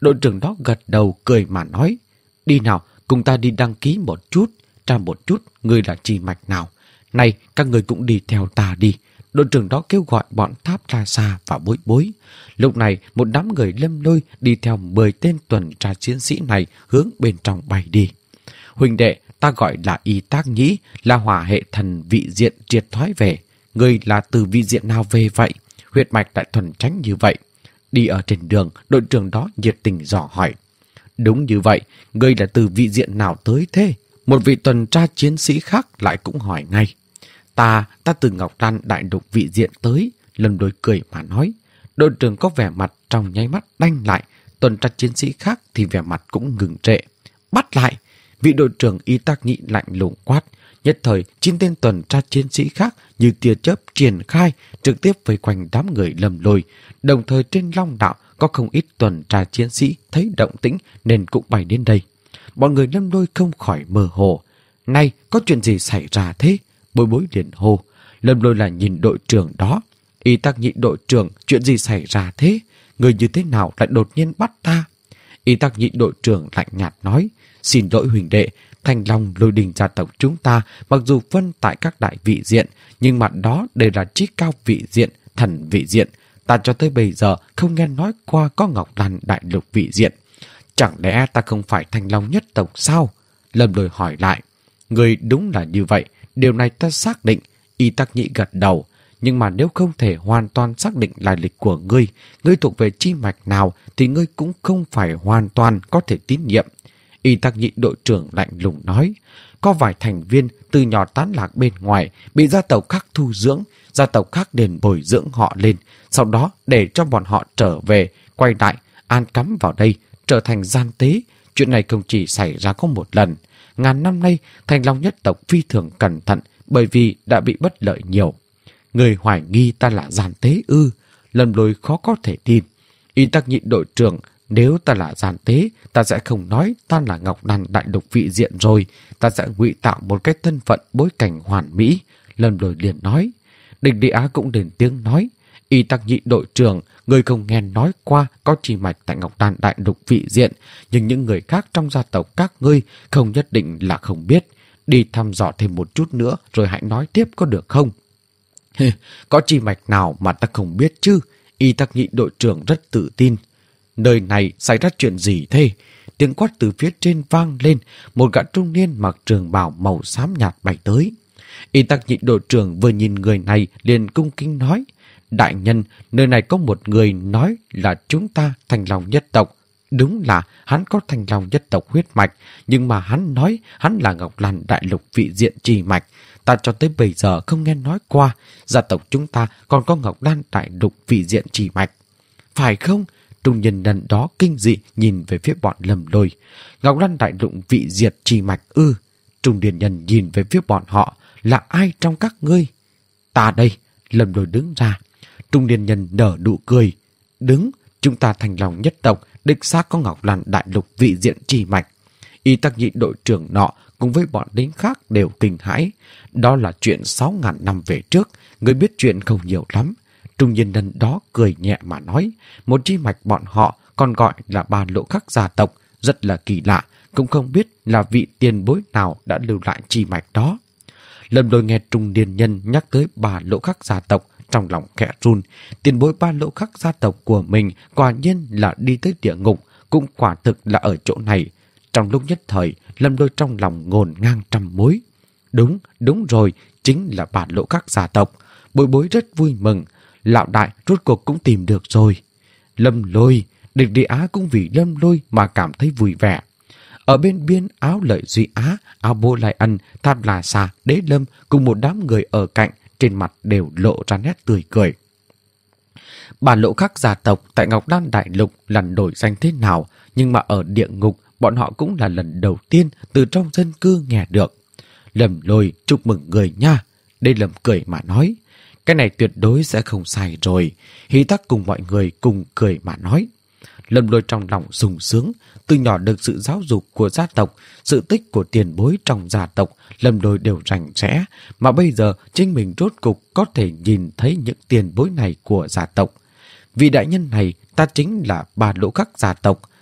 Đội trưởng đó gật đầu cười mà nói, đi nào, cùng ta đi đăng ký một chút, tra một chút ngươi là chi mạch nào. Này, các người cũng đi theo ta đi. Đội trưởng đó kêu gọi bọn Tháp Ra Xa và Bối Bối. Lúc này, một đám người Lâm Lôi đi theo mười tên tuần tra chiến sĩ này hướng bên trong bay đi. Huynh đệ, ta gọi là Y Tác Nhĩ, là hỏa hệ thần vị diện triệt thoái về. Ngươi là từ vị diện nào về vậy? Huyết mạch lại thuần tránh như vậy. Đi ở trên đường, đội trưởng đó nhiệt tình dò hỏi. Đúng như vậy, ngươi là từ vị diện nào tới thế? Một vị tuần tra chiến sĩ khác lại cũng hỏi ngay. Ta, ta từ Ngọc Lan đại lục vị diện tới, Lâm Lôi cười mà nói. Đội trưởng có vẻ mặt trong nháy mắt đanh lại, tuần tra chiến sĩ khác thì vẻ mặt cũng ngừng trệ. Bắt lại! Vị đội trưởng Y Tác Nhĩ lạnh lùng quát. Nhất thời, chín tên tuần tra chiến sĩ khác như tia chớp triển khai, trực tiếp vây quanh đám người Lâm Lôi. Đồng thời trên Long Đạo có không ít tuần tra chiến sĩ thấy động tĩnh nên cũng bay đến đây. Bọn người Lâm Lôi không khỏi mơ hồ. Này, có chuyện gì xảy ra thế? Bối Bối liền hô. Lâm Lôi là nhìn đội trưởng đó. Y Tác Nhĩ đội trưởng, chuyện gì xảy ra thế? Người như thế nào lại đột nhiên bắt ta? Y Tác Nhĩ đội trưởng lạnh nhạt nói. Xin lỗi huỳnh đệ, Thanh Long Lôi Đình gia tộc chúng ta mặc dù phân tại các đại vị diện, nhưng mặt đó đều là trí cao vị diện, thần vị diện. Ta cho tới bây giờ không nghe nói qua có Ngọc Lan đại lục vị diện. Chẳng lẽ ta không phải Thanh Long nhất tộc sao? Lâm Lôi hỏi lại. Người đúng là như vậy, điều này ta xác định. Y Tác Nhĩ gật đầu. Nhưng mà nếu không thể hoàn toàn xác định lai lịch của ngươi, ngươi thuộc về chi mạch nào thì ngươi cũng không phải hoàn toàn có thể tín nhiệm. Y Tác Nhĩ đội trưởng lạnh lùng nói, có vài thành viên từ nhỏ tán lạc bên ngoài, bị gia tộc khác thu dưỡng, gia tộc khác đền bồi dưỡng họ lên, sau đó để cho bọn họ trở về, quay lại, an cắm vào đây, trở thành gian tế. Chuyện này không chỉ xảy ra có một lần. Ngàn năm nay, Thanh Long nhất tộc phi thường cẩn thận bởi vì đã bị bất lợi nhiều. Người hoài nghi ta là gian tế ư? Lâm Lôi khó có thể tin. Y Tác Nhĩ đội trưởng, nếu ta là gian tế, ta sẽ không nói ta là Ngọc Lan đại lục vị diện rồi. Ta sẽ ngụy tạo một cái thân phận bối cảnh hoàn mỹ. Lâm Lôi liền nói. Địch Đi Á cũng lên tiếng nói. Y Tác Nhĩ đội trưởng, người không nghe nói qua có chi mạch tại Ngọc Lan đại lục vị diện, nhưng những người khác trong gia tộc các ngươi không nhất định là không biết. Đi thăm dò thêm một chút nữa rồi hãy nói tiếp có được không? Có chi mạch nào mà ta không biết chứ? Y Tác Nhĩ đội trưởng rất tự tin. Nơi này xảy ra chuyện gì thế? Tiếng quát từ phía trên vang lên, một gã trung niên mặc trường bào màu xám nhạt bay tới. Y Tác Nhĩ đội trưởng vừa nhìn người này liền cung kính nói. Đại nhân, nơi này có một người nói là chúng ta Thanh Long nhất tộc. Đúng là hắn có Thanh Long nhất tộc huyết mạch, nhưng mà hắn nói hắn là Ngọc Lan đại lục vị diện trì mạch. Ta cho tới bây giờ không nghe nói qua, gia tộc chúng ta còn có Ngọc Lan đại lục vị diện trì mạch. Phải không? Trung nhân nhân đó kinh dị nhìn về phía bọn Lâm Lôi. Ngọc Lan đại lục vị diện trì mạch ư? Trung niên nhân nhìn về phía bọn họ. Là ai trong các ngươi? Ta đây. Lâm Lôi đứng ra. Trung niên nhân nở nụ cười. Đứng, chúng ta Thanh Long nhất tộc, đích xác có Ngọc Lan đại lục vị diện trì mạch. Y Tác Nhĩ đội trưởng nọ cùng với bọn lính khác đều kinh hãi. Đó là chuyện sáu ngàn năm về trước, người biết chuyện không nhiều lắm. Trung nhân nhân đó cười nhẹ mà nói, một chi mạch bọn họ còn gọi là Ba Lỗ Khắc gia tộc, rất là kỳ lạ, cũng không biết là vị tiền bối nào đã lưu lại chi mạch đó. Lâm Lôi nghe trung niên nhân nhắc tới Ba Lỗ Khắc gia tộc, trong lòng khẽ run. Tiền bối Ba Lỗ Khắc gia tộc của mình quả nhiên là đi tới địa ngục, cũng quả thực là ở chỗ này. Trong lúc nhất thời, Lâm Lôi trong lòng ngổn ngang trăm mối. Đúng, đúng rồi, chính là Ba Lỗ Khắc gia tộc. Bối Bối rất vui mừng. Lão đại rốt cuộc cũng tìm được rồi. Lâm Lôi, Địch Đi Á cũng vì Lâm Lôi mà cảm thấy vui vẻ. Ở bên biên Áo Lợi Duy Á, Áo Bô Lai Ân, Tháp Là Xà, Đế Lâm cùng một đám người ở cạnh, trên mặt đều lộ ra nét tươi cười. Ba Lỗ Khắc gia tộc tại Ngọc Lan đại lục là nổi danh thế nào, nhưng mà ở địa ngục bọn họ cũng là lần đầu tiên từ trong dân cư nghe được. Lâm Lôi chúc mừng người nha. Đế Lâm cười mà nói. Cái này tuyệt đối sẽ không sai rồi. Hí Tắc cùng mọi người cùng cười mà nói. Lâm Lôi trong lòng sung sướng. Từ nhỏ được sự giáo dục của gia tộc, sự tích của tiền bối trong gia tộc, Lâm Lôi đều rành rẽ. Mà bây giờ chính mình rốt cục có thể nhìn thấy những tiền bối này của gia tộc. Vị đại nhân này ta chính là Ba Lỗ Khắc gia tộc.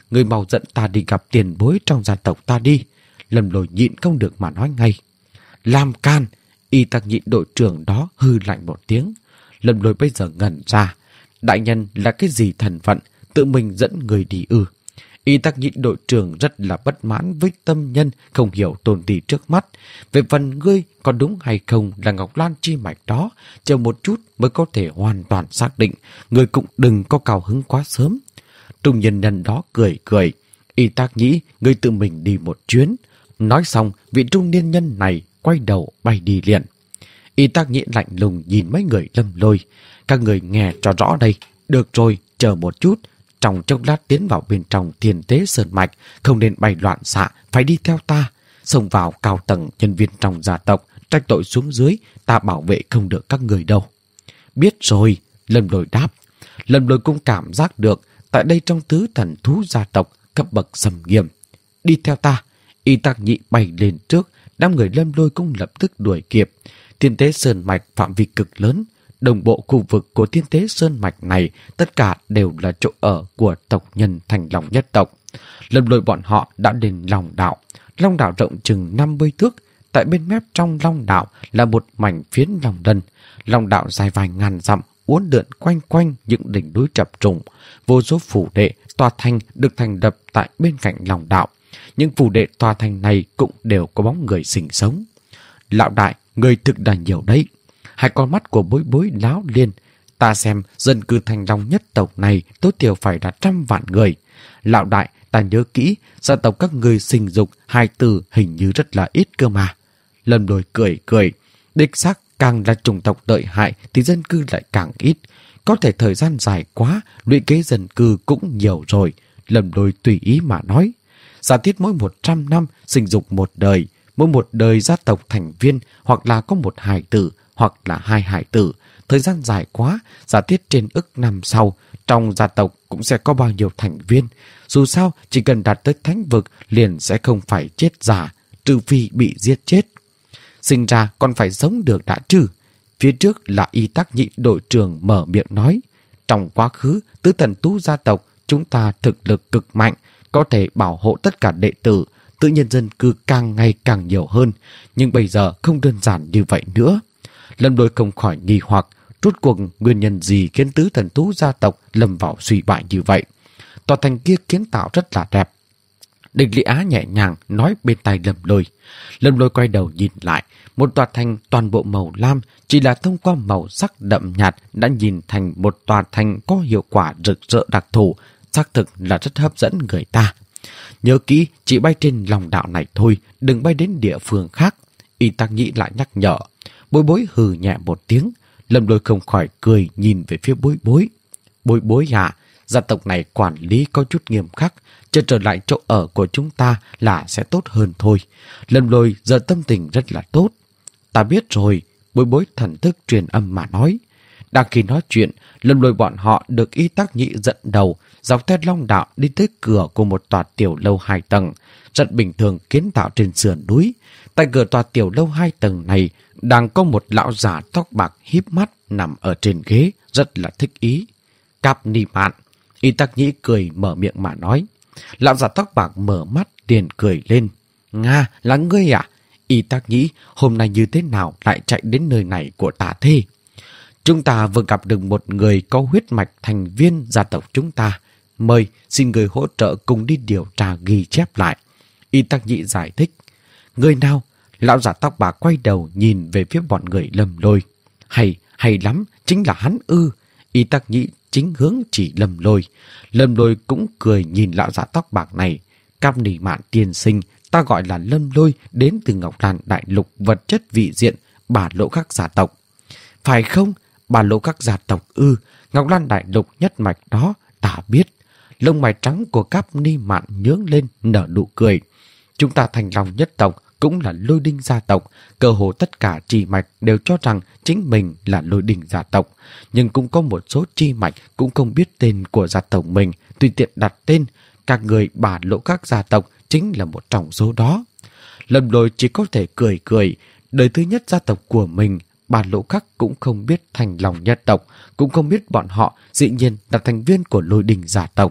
người mau dẫn ta đi gặp tiền bối trong gia tộc ta đi. Lâm Lôi nhịn không được mà nói ngay. Làm can! Y Tắc Nhị đội trưởng đó hư lạnh một tiếng. Lâm Lôi bây giờ ngẩn ra. Đại nhân là cái gì thần phận, tự mình dẫn người đi ư? Y Tắc Nhị đội trưởng rất là bất mãn với tâm nhân không hiểu tôn tỷ trước mắt. Về phần ngươi có đúng hay không là Ngọc Lan chi mạch đó, chờ một chút mới có thể hoàn toàn xác định. Ngươi cũng đừng có cao hứng quá sớm. Trung nhân nhân đó cười cười. Y Tắc Nhị, ngươi tự mình đi một chuyến. Nói xong, vị trung niên nhân này quay đầu bay đi liền. Y Tắc Nhị lạnh lùng nhìn mấy người Lâm Lôi. Các người nghe cho rõ đây. Được rồi, chờ một chút. Trong chốc lát tiến vào bên trong Thiên Tế Sơn Mạch, không nên bay loạn xạ, phải đi theo ta. Xông vào cao tầng nhân viên trong gia tộc, trách tội xuống dưới, ta bảo vệ không được các người đâu. Biết rồi, Lâm Lôi đáp. Lâm Lôi cũng cảm giác được, tại đây trong tứ thần thú gia tộc, cấp bậc sầm nghiêm. Đi theo ta. Y Tắc Nhị bay lên trước, đám người Lâm Lôi cũng lập tức đuổi kịp. Thiên Tế Sơn Mạch phạm vi cực lớn. Đồng bộ khu vực của Thiên Tế Sơn Mạch này tất cả đều là chỗ ở của tộc nhân Thành Long nhất tộc. Lâm Lôi bọn họ đã đến Long Đạo. Long Đạo rộng chừng năm mươi thước. Tại bên mép trong Long Đạo là một mảnh phiến Long Lân. Long Đạo dài vài ngàn dặm, uốn lượn quanh quanh những đỉnh núi chập trùng. Vô số phủ đệ, tòa thành được thành lập tại bên cạnh Long Đạo. Những phủ đệ tòa thành này cũng đều có bóng người sinh sống. Lão đại, người thực là nhiều đấy. Hai con mắt của Bối Bối láo liên. Ta xem dân cư Thành Long nhất tộc này tối thiểu phải là trăm vạn người. Lão đại, ta nhớ kỹ, gia tộc các người sinh dục hai từ hình như rất là ít cơ mà. Lâm Lôi cười cười. Đích xác càng là chủng tộc lợi hại thì dân cư lại càng ít. Có thể thời gian dài quá, lũy kế dân cư cũng nhiều rồi. Lâm Lôi tùy ý mà nói. Giả thiết mỗi một trăm năm sinh dục một đời, mỗi một đời gia tộc thành viên hoặc là có một hài tử hoặc là hai hài tử. Thời gian dài quá, giả thiết trên ức năm sau, trong gia tộc cũng sẽ có bao nhiêu thành viên. Dù sao, chỉ cần đạt tới thánh vực liền sẽ không phải chết giả, trừ phi bị giết chết. Sinh ra còn phải sống được đã chứ. Phía trước là Y Tắc Nhị đội trưởng mở miệng nói. Trong quá khứ, tứ thần tú gia tộc chúng ta thực lực cực mạnh, có thể bảo hộ tất cả đệ tử, tự nhiên dân cư càng ngày càng nhiều hơn. Nhưng bây giờ không đơn giản như vậy nữa. Lâm Lôi không khỏi nghi hoặc, rốt cuộc nguyên nhân gì khiến tứ thần tú gia tộc lâm vào suy bại như vậy. Tòa thành kia kiến tạo rất là đẹp. Địch Lý Á nhẹ nhàng nói bên tai Lâm Lôi. Lâm Lôi quay đầu nhìn lại, một tòa thành toàn bộ màu lam, chỉ là thông qua màu sắc đậm nhạt đã nhìn thành một tòa thành có hiệu quả rực rỡ đặc thù, xác thực là rất hấp dẫn người ta. Nhớ kỹ, chỉ bay trên Long Đạo này thôi, đừng bay đến địa phương khác. Y Tắc Nhị lại nhắc nhở. Bối Bối hừ nhẹ một tiếng. Lâm Lôi không khỏi cười nhìn về phía Bối Bối. Bối Bối à, gia tộc này quản lý có chút nghiêm khắc, chờ trở lại chỗ ở của chúng ta là sẽ tốt hơn thôi. Lâm Lôi giờ tâm tình rất là tốt. Ta biết rồi, Bối Bối thần thức truyền âm mà nói. Đang khi nói chuyện, Lâm Lôi bọn họ được Y Tắc Nhị dẫn đầu, dọc theo Long Đạo đi tới cửa của một tòa tiểu lâu hai tầng, rất bình thường kiến tạo trên sườn núi. Tại cửa tòa tiểu lâu hai tầng này, đang có một lão già tóc bạc híp mắt nằm ở trên ghế, rất là thích ý. Cáp Ni Mạn. Y Tắc Nhị cười mở miệng mà nói. Lão già tóc bạc mở mắt liền cười lên. Nga, là ngươi à? Y Tắc Nhị, hôm nay như thế nào lại chạy đến nơi này của ta thế? Chúng ta vừa gặp được một người có huyết mạch thành viên gia tộc chúng ta. Mời, xin người hỗ trợ cùng đi điều tra ghi chép lại. Y Tắc Nhị giải thích. Người nào? Lão già tóc bạc quay đầu nhìn về phía bọn người Lâm Lôi. Hay, hay lắm, chính là hắn ư. Y Tắc Nhị chính hướng chỉ Lâm Lôi. Lâm Lôi cũng cười nhìn lão già tóc bạc này. Cáp Ni Mạn tiên sinh, ta gọi là Lâm Lôi, đến từ Ngọc Lan Đại Lục vật chất vị diện, Bà Lỗ Khắc gia tộc. Phải không? Bà Lỗ Khắc gia tộc ư? Ngọc Lan Đại Lục nhất mạch đó, ta biết. Lông mày trắng của Cáp Ni Mạn nhướng lên nở nụ cười. Chúng ta Thành Long nhất tộc cũng là Lôi Đinh gia tộc, cơ hồ tất cả chi mạch đều cho rằng chính mình là Lôi Đinh gia tộc, nhưng cũng có một số chi mạch cũng không biết tên của gia tộc mình, tùy tiện đặt tên. Các người Bà Lỗ Khắc gia tộc chính là một trong số đó. Lâm Lôi chỉ có thể cười cười. Đời thứ nhất gia tộc của mình, Bà Lỗ Khắc cũng không biết Thành Long nhất tộc, cũng không biết bọn họ dĩ nhiên là thành viên của Lôi Đinh gia tộc.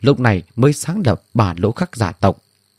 lúc này mới sáng lập Bà Lỗ Khắc gia tộc.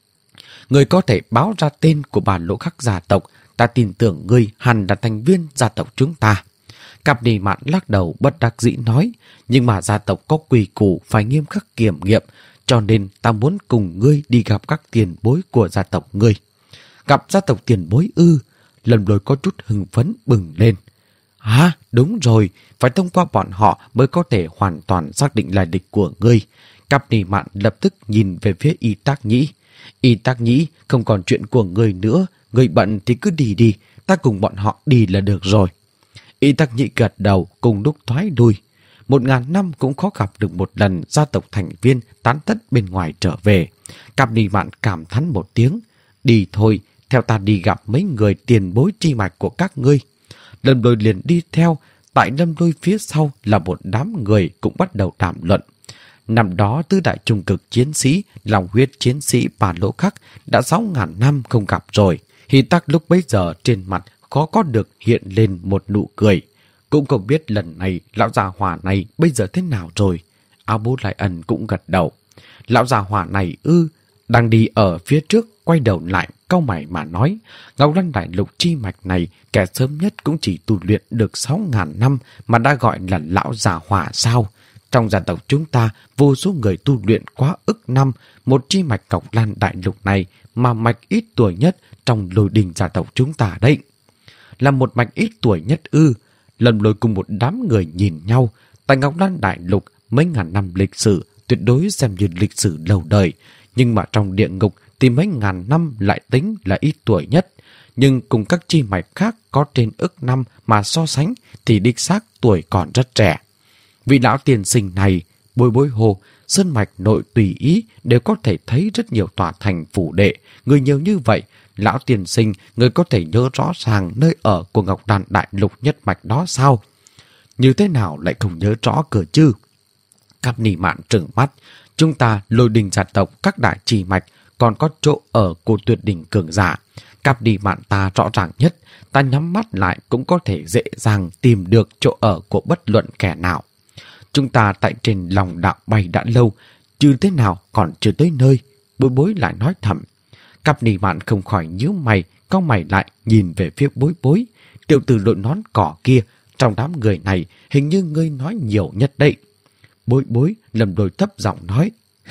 Người có thể báo ra tên của Bà Lỗ Khắc gia tộc, ta tin tưởng ngươi hẳn là thành viên gia tộc chúng ta. Cáp Ni Mạn lắc đầu bất đắc dĩ nói, nhưng mà gia tộc có quy củ phải nghiêm khắc kiểm nghiệm, cho nên ta muốn cùng ngươi đi gặp các tiền bối của gia tộc ngươi. Gặp gia tộc tiền bối ư? Lâm Lôi có chút hưng phấn bừng lên. À, đúng rồi, phải thông qua bọn họ mới có thể hoàn toàn xác định lai lịch của ngươi. Cáp Ni Mạn lập tức nhìn về phía Y Tác Nhĩ. Y Tác Nhĩ, không còn chuyện của ngươi nữa, ngươi bận thì cứ đi đi, ta cùng bọn họ đi là được rồi. Y Tác Nhĩ gật đầu cùng lúc thoái đuôi. Một ngàn năm cũng khó gặp được một lần gia tộc thành viên tán tất bên ngoài trở về. Cáp Ni Mạn cảm thán một tiếng. Đi thôi, theo ta đi gặp mấy người tiền bối chi mạch của các ngươi. Lâm Lôi liền đi theo, tại Lâm Lôi phía sau là một đám người cũng bắt đầu đàm luận. Năm đó tứ đại trung cực chiến sĩ, lòng huyết chiến sĩ Bà Lỗ Khắc đã sáu ngàn năm không gặp rồi. Hy Tắc lúc bấy giờ trên mặt khó có được hiện lên một nụ cười. Cũng không biết lần này lão già hỏa này bây giờ thế nào rồi. Áo Bố Lai Ân cũng gật đầu. Lão già hỏa này ư, đang đi ở phía trước, quay đầu lại cau mày mà nói, Ngọc Lân Đại Lục chi mạch này kẻ sớm nhất cũng chỉ tu luyện được sáu ngàn năm mà đã gọi là lão già hỏa sao? Trong gia tộc chúng ta, vô số người tu luyện quá ức năm, một chi mạch Ngọc Lan Đại Lục này mà mạch ít tuổi nhất trong Lôi Đình gia tộc chúng ta đấy. Là một mạch ít tuổi nhất ư? Lâm Lôi cùng một đám người nhìn nhau. Tại Ngọc Lan Đại Lục mấy ngàn năm lịch sử tuyệt đối xem như lịch sử lâu đời, nhưng mà trong địa ngục thì mấy ngàn năm lại tính là ít tuổi nhất. Nhưng cùng các chi mạch khác có trên ức năm mà so sánh thì đích xác tuổi còn rất trẻ. Vị lão tiền sinh này, Bối Bối Hồ, sơn mạch nội tùy ý đều có thể thấy rất nhiều tòa thành phủ đệ. Người nhiều như vậy, lão tiền sinh, người có thể nhớ rõ ràng nơi ở của Ngọc Đàn Đại Lục nhất mạch đó sao? Như thế nào lại không nhớ rõ cơ chứ? Cáp Ni Mạn trừng mắt. Chúng ta Lôi Đình gia tộc các đại trì mạch còn có chỗ ở của tuyệt đỉnh cường giả. Cáp Ni Mạn ta rõ ràng nhất, ta nhắm mắt lại cũng có thể dễ dàng tìm được chỗ ở của bất luận kẻ nào. Chúng ta tại trên lòng đạo bay đã lâu, chứ thế nào còn chưa tới nơi. Bối Bối lại nói thầm. Cáp Ni Mạn không khỏi nhíu mày, cau mày lại nhìn về phía Bối Bối. Tiểu tử đội nón cỏ kia, trong đám người này hình như ngươi nói nhiều nhất đấy. Bối Bối lầm đôi thấp giọng nói.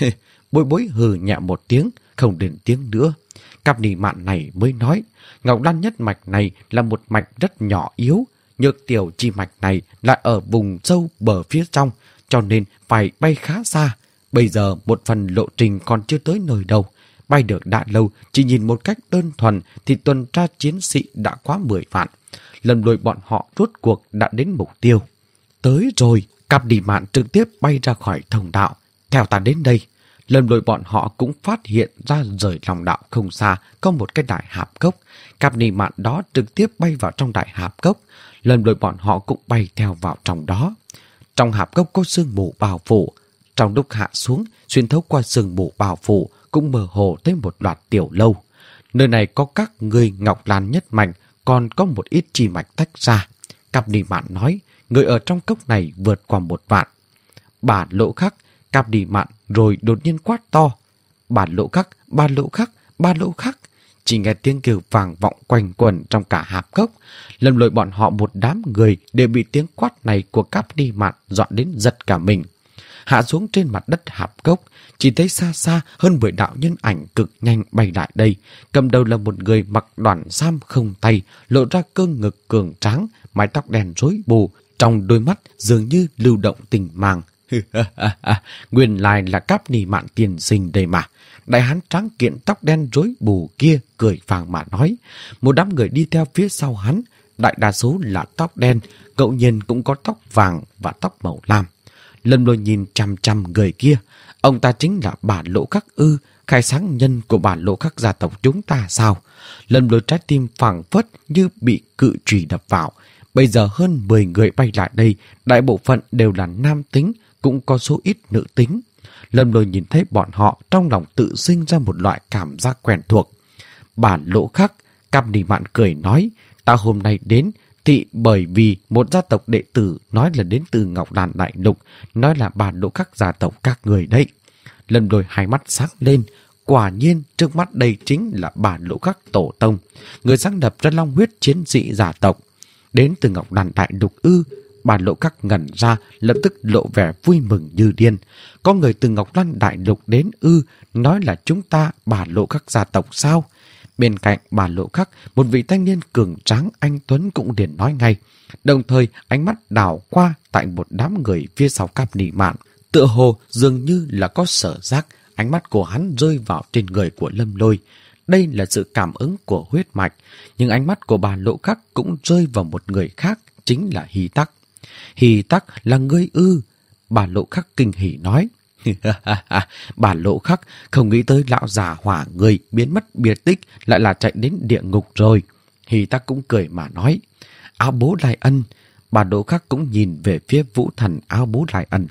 Bối Bối hừ nhẹ một tiếng, không đến tiếng nữa. Cáp Ni Mạn này mới nói, Ngọc Lan nhất mạch này là một mạch rất nhỏ yếu, nhược tiểu chi mạch này lại ở vùng sâu bờ phía trong, cho nên phải bay khá xa. Bây giờ một phần lộ trình còn chưa tới nơi đâu. Bay được đã lâu, chỉ nhìn một cách đơn thuần thì tuần tra chiến sĩ đã quá mười vạn. Lần đuổi bọn họ rốt cuộc đã đến mục tiêu. Tới rồi, Cáp Ni Mạn trực tiếp bay ra khỏi thông đạo. Theo ta đến đây. Lần đuổi bọn họ cũng phát hiện ra rời lòng đạo không xa có một cái đại hạp cốc. Cáp Ni Mạn đó trực tiếp bay vào trong đại hạp cốc. Lần đuổi bọn họ cũng bay theo vào trong đó. Trong hạp cốc có sương mù bao phủ. Trong lúc hạ xuống, xuyên thấu qua sương mù bao phủ cũng mơ hồ tới một loạt tiểu lâu. Nơi này có các người Ngọc Lan nhất mạch, còn có một ít chi mạch tách ra. Cáp Ni Mạn nói, người ở trong cốc này vượt qua một vạn. Bà Lỗ Khắc, Cáp Ni Mạn rồi đột nhiên quát to. Bà Lỗ Khắc, bà Lỗ Khắc, bà Lỗ Khắc. Chỉ nghe tiếng kêu vang vọng quanh quẩn trong cả hạp cốc. Lâm Lôi bọn họ một đám người đều bị tiếng quát này của Cáp Ni Mạn dọa đến giật cả mình. Hạ xuống trên mặt đất hạp cốc, chỉ thấy xa xa hơn mười đạo nhân ảnh cực nhanh bay lại đây. Cầm đầu là một người mặc đoàn sam không tay, lộ ra cơ ngực cường tráng, mái tóc đen rối bù, trong đôi mắt dường như lưu động tình mang. Nguyên lai là Cáp Ni Mạn tiền sinh đây mà. Đại hán tráng kiện tóc đen rối bù kia cười phàng mà nói. Một đám người đi theo phía sau hắn, đại đa số là tóc đen, ngẫu nhiên cũng có tóc vàng và tóc màu lam. Lâm Lôi nhìn chằm chằm người kia. Ông ta chính là Bà Lỗ Khắc ư, khai sáng nhân của Bà Lỗ Khắc gia tộc chúng ta sao? Lâm Lôi trái tim phảng phất như bị cự chùy đập vào. Bây giờ hơn mười người bay lại đây, đại bộ phận đều là nam tính, cũng có số ít nữ tính. Lâm Lôi nhìn thấy bọn họ, trong lòng tự sinh ra một loại cảm giác quen thuộc. Bà Lỗ Khắc, Cáp Ni Mạn cười nói, ta hôm nay đến thì bởi vì một gia tộc đệ tử nói là đến từ Ngọc Đàn Đại Lục, nói là Bà Lỗ Khắc gia tộc các người đấy. Lâm Lôi hai mắt sáng lên. Quả nhiên trước mắt đây chính là bà Lỗ Khắc tổ tông, người sáng lập ra long huyết chiến sĩ gia tộc. Đến từ Ngọc Đàn Đại Lục ư? Bà Lỗ Khắc ngẩn ra, lập tức lộ vẻ vui mừng như điên. Có người từ Ngọc Đan Đại Lục đến ư? Nói là chúng ta bà Lỗ Khắc gia tộc sao? Bên cạnh bà Lỗ Khắc, một vị thanh niên cường tráng anh tuấn cũng liền nói ngay. Đồng thời ánh mắt đảo qua tại một đám người phía sau Cáp Nì Mạn. Tựa hồ dường như là có sở giác, ánh mắt của hắn rơi vào trên người của Lâm Lôi. Đây là sự cảm ứng của huyết mạch. Nhưng ánh mắt của bà Lỗ Khắc cũng rơi vào một người khác, chính là Hy Tắc. Hy Tắc là ngươi ư? Bà Lỗ Khắc kinh hỉ nói. Bà Lỗ Khắc không nghĩ tới lão già hỏa người biến mất biệt tích lại là chạy đến địa ngục rồi. Hy Tắc cũng cười mà nói. Áo bố Lai Ân. Bà Lỗ Khắc cũng nhìn về phía vũ thần áo bố Lai Ân.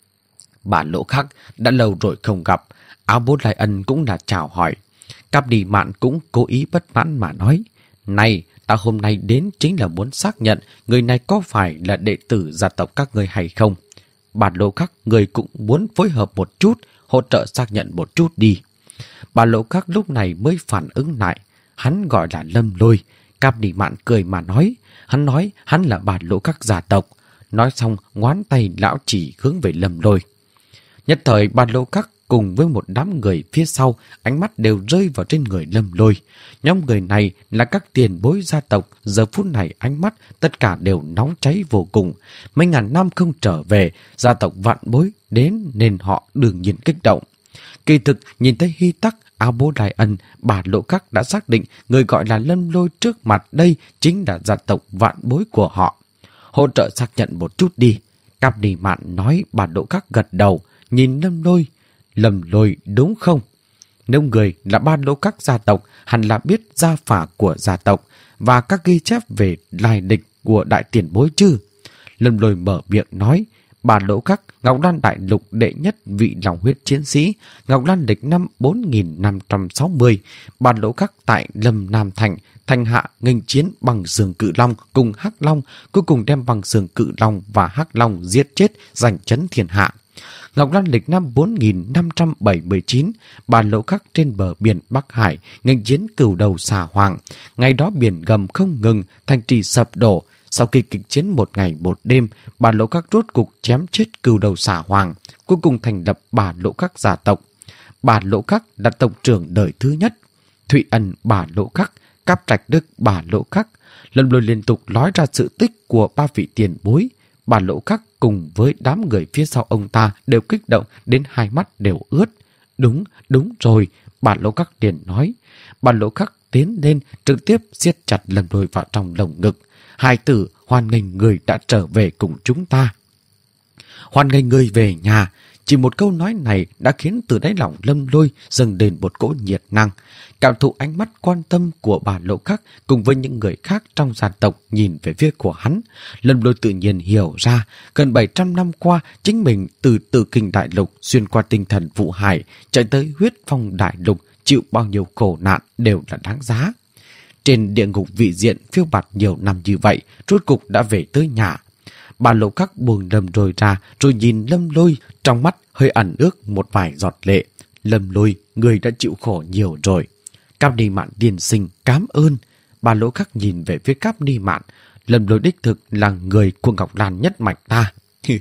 Bà Lỗ Khắc đã lâu rồi không gặp. Áo bố Lai Ân cũng là chào hỏi. Cáp Nì Mạn cũng cố ý bất mãn mà nói. Này, ta hôm nay đến chính là muốn xác nhận người này có phải là đệ tử gia tộc các người hay không. Bà Lỗ Khắc, người cũng muốn phối hợp một chút, hỗ trợ xác nhận một chút đi. Bà Lỗ Khắc lúc này mới phản ứng lại. Hắn gọi là Lâm Lôi. Cáp Nì Mạn cười mà nói. Hắn nói hắn là bà Lỗ Khắc gia tộc. Nói xong ngón tay lão chỉ hướng về Lâm Lôi. Nhất thời bà Lỗ Khắc cùng với một đám người phía sau, ánh mắt đều rơi vào trên người Lâm Lôi. Nhóm người này là các tiền bối gia tộc, giờ phút này ánh mắt tất cả đều nóng cháy vô cùng. Mấy ngàn năm không trở về, gia tộc vạn bối đến nên họ đương nhiên kích động. Kỳ thực nhìn thấy Hy Tắc, áo bố Lai Ân, bà Lỗ Khắc đã xác định người gọi là Lâm Lôi trước mặt đây chính là gia tộc vạn bối của họ. Hỗ trợ xác nhận một chút đi. Cáp Nì Mạn nói. Bà Lỗ Khắc gật đầu, nhìn Lâm Lôi. Lâm Lôi đúng không? Nếu người là ba Lỗ Khắc gia tộc, hẳn là biết gia phả của gia tộc và các ghi chép về lai lịch của đại tiền bối chứ. Lâm Lôi mở miệng nói. Bà Lỗ Khắc, Ngọc Lan Đại Lục đệ nhất vị lòng huyết chiến sĩ, Ngọc Lan lịch năm bốn nghìn năm trăm sáu mươi. Bà Lỗ Khắc tại Lâm Nam Thành, thành hạ nghênh chiến bằng sừng cự long cùng Hắc Long, cuối cùng đem bằng sừng cự long và Hắc Long giết chết, giành chấn thiên hạ. Ngọc Lan lịch năm bốn nghìn năm trăm bảy mươi chín, bà Lỗ Khắc trên bờ biển Bắc Hải, nghênh chiến cửu đầu xà hoàng. Ngày đó biển gầm không ngừng, thành trì sập đổ. Sau khi kịch chiến một ngày một đêm, bà Lỗ Khắc rốt cục chém chết cửu đầu xà hoàng, cuối cùng thành lập bà Lỗ Khắc gia tộc. Bà Lỗ Khắc là tộc trưởng đời thứ nhất. Thụy Ân bà Lỗ Khắc, Cáp Trạch Đức bà Lỗ Khắc. Lâm Lôi liên tục nói ra sự tích của ba vị tiền bối. Bà Lỗ Khắc cùng với đám người phía sau ông ta đều kích động đến hai mắt đều ướt. Đúng, đúng rồi, bà Lỗ Khắc liền nói. Bà Lỗ Khắc tiến lên trực tiếp siết chặt Lâm Lôi vào trong lồng ngực. Hai tử, hoan nghênh người đã trở về cùng chúng ta. Hoan nghênh người về nhà. Chỉ một câu nói này đã khiến từ đáy lòng Lâm Lôi dâng lên một cỗ nhiệt năng. Cảm thụ ánh mắt quan tâm của bà Lỗ Khắc cùng với những người khác trong gia tộc nhìn về phía của hắn, Lâm Lôi tự nhiên hiểu ra gần bảy trăm năm qua chính mình từ Tử Kinh Đại Lục xuyên qua tinh thần Vụ Hải chạy tới Huyết Phong Đại Lục chịu bao nhiêu khổ nạn đều là đáng giá. Trên địa ngục vị diện phiêu bạt nhiều năm như vậy, rốt cục đã về tới nhà. Bà Lỗ Khắc buông Lâm Lôi ra rồi nhìn Lâm Lôi, trong mắt hơi ẩn ước một vài giọt lệ. Lâm Lôi, người đã chịu khổ nhiều rồi. Cáp Nì Mạn tiên sinh cảm ơn. Bà Lỗ Khắc nhìn về phía Cáp Nì Mạn. Lâm Lôi đích thực là người của Ngọc Lan nhất mạch ta.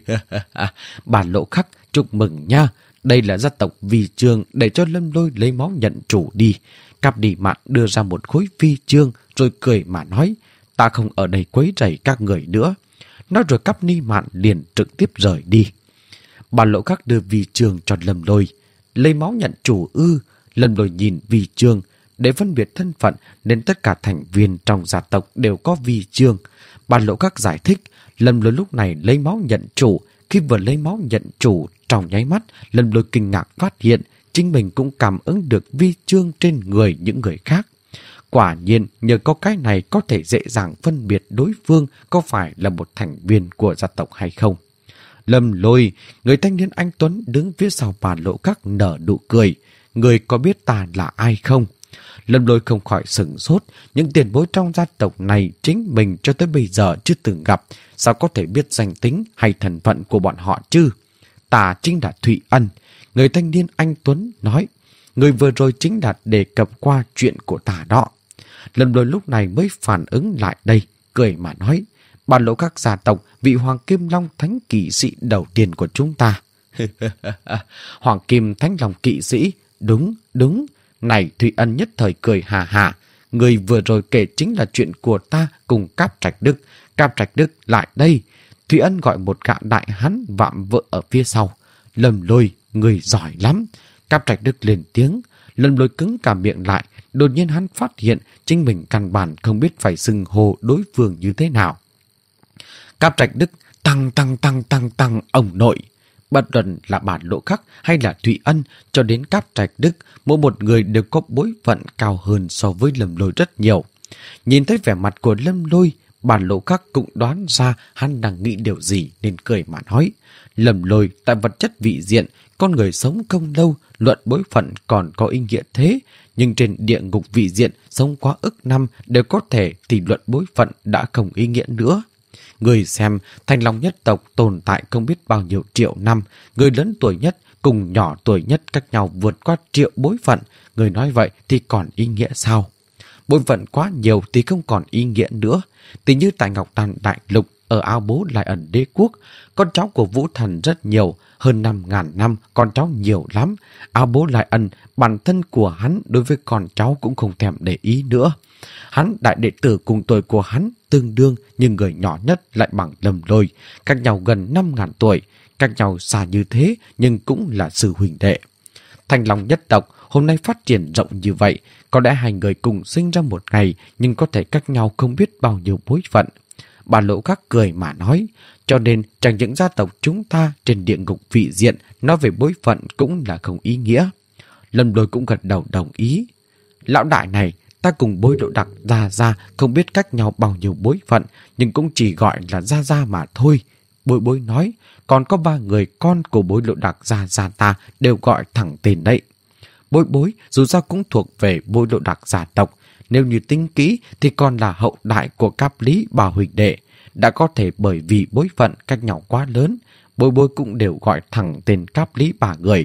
Bà Lỗ Khắc chúc mừng nha. Đây là gia tộc vi chương để cho Lâm Lôi lấy máu nhận chủ đi. Cáp Nì Mạn đưa ra một khối vi chương rồi cười mà nói. Ta không ở đây quấy rầy các người nữa. Nói rồi Cáp Nì Mạn liền trực tiếp rời đi. Bà Lỗ Khắc đưa vi chương cho Lâm Lôi. Lấy máu nhận chủ ư? Lâm Lôi nhìn vi chương. Để phân biệt thân phận nên tất cả thành viên trong gia tộc đều có vi chương. Bà Lỗ Khắc giải thích. Lâm Lôi lúc này lấy máu nhận chủ. Khi vừa lấy máu nhận chủ, trong nháy mắt Lâm Lôi kinh ngạc phát hiện chính mình cũng cảm ứng được vi chương trên người những người khác. Quả nhiên nhờ có cái này có thể dễ dàng phân biệt đối phương có phải là một thành viên của gia tộc hay không. Lâm Lôi, người thanh niên anh tuấn đứng phía sau bà Lỗ Khắc nở nụ cười. Người có biết ta là ai không? Lâm Lôi không khỏi sửng sốt. Những tiền bối trong gia tộc này chính mình cho tới bây giờ chưa từng gặp. Sao có thể biết danh tính hay thân phận của bọn họ chứ? Ta chính là Thụy Ân. Người thanh niên anh tuấn nói, người vừa rồi chính là đề cập qua chuyện của ta đó. Lâm Lôi lúc này mới phản ứng lại đây, cười mà nói, bản lộ các gia tộc, vị Hoàng Kim Long Thánh kỵ sĩ đầu tiên của chúng ta. Hoàng Kim Thánh Long kỵ sĩ, đúng, đúng. Này Thụy Ân nhất thời cười hà hà. Người vừa rồi kể chính là chuyện của ta cùng Cáp Trạch Đức. Cáp Trạch Đức lại đây. Thụy Ân gọi một gã đại hán vạm vỡ ở phía sau. Lâm Lôi, người giỏi lắm. Cáp Trạch Đức lên tiếng. Lâm Lôi cứng cả miệng lại. Đột nhiên hắn phát hiện chính mình căn bản không biết phải xưng hô đối phương như thế nào. Cáp Trạch Đức tăng tăng tăng tăng tăng ông nội. Bất luận là Bản Lộ Khắc hay là Thụy Ân cho đến Cáp Trạch Đức, mỗi một người đều có bối phận cao hơn so với Lâm Lôi rất nhiều. Nhìn thấy vẻ mặt của Lâm Lôi, Bản Lộ Khắc cũng đoán ra hắn đang nghĩ điều gì nên cười mà nói. Lâm Lôi tại vật chất vị diện, con người sống không lâu, luận bối phận còn có ý nghĩa thế, nhưng trên địa ngục vị diện sống quá ức năm đều có thể thì luận bối phận đã không ý nghĩa nữa. Người xem, Thanh Long nhất tộc tồn tại không biết bao nhiêu triệu năm, người lớn tuổi nhất cùng nhỏ tuổi nhất cách nhau vượt qua triệu bối phận, người nói vậy thì còn ý nghĩa sao? Bối phận quá nhiều thì không còn ý nghĩa nữa. Thì như tại Ngọc Đàn Đại Lục, ở Ao Bố Lại Ẩn Đế Quốc, con cháu của Vũ Thần rất nhiều, hơn năm ngàn năm, con cháu nhiều lắm. Ao Bố Lại Ẩn, bản thân của hắn đối với con cháu cũng không thèm để ý nữa. Hắn đại đệ tử cùng tuổi của hắn tương đương, nhưng người nhỏ nhất lại bằng Lâm Lôi, cách nhau gần năm ngàn tuổi, cách nhau xa như thế nhưng cũng là sư huynh đệ. Thanh Long nhất tộc hôm nay phát triển rộng như vậy, có lẽ hai người cùng sinh ra một ngày nhưng có thể cách nhau không biết bao nhiêu bối phận. Bà Lộ Khắc cười mà nói, cho nên chẳng những gia tộc chúng ta trên địa ngục vị diện nói về bối phận cũng là không ý nghĩa. Lâm Lôi cũng gật đầu đồng ý. Lão đại này, ta cùng Bối Lộ Đặc Gia Gia không biết cách nhau bao nhiêu bối phận, nhưng cũng chỉ gọi là Gia Gia mà thôi. Bối Bối nói, còn có ba người con của Bối Lộ Đặc Gia Gia ta đều gọi thẳng tên đấy. Bối Bối dù sao cũng thuộc về Bối Lộ Đặc gia tộc, nếu như tính kỹ thì còn là hậu đại của Cáp Lý bà huynh đệ. Đã có thể bởi vì bối phận cách nhau quá lớn, Bối Bối cũng đều gọi thẳng tên Cáp Lý bà người.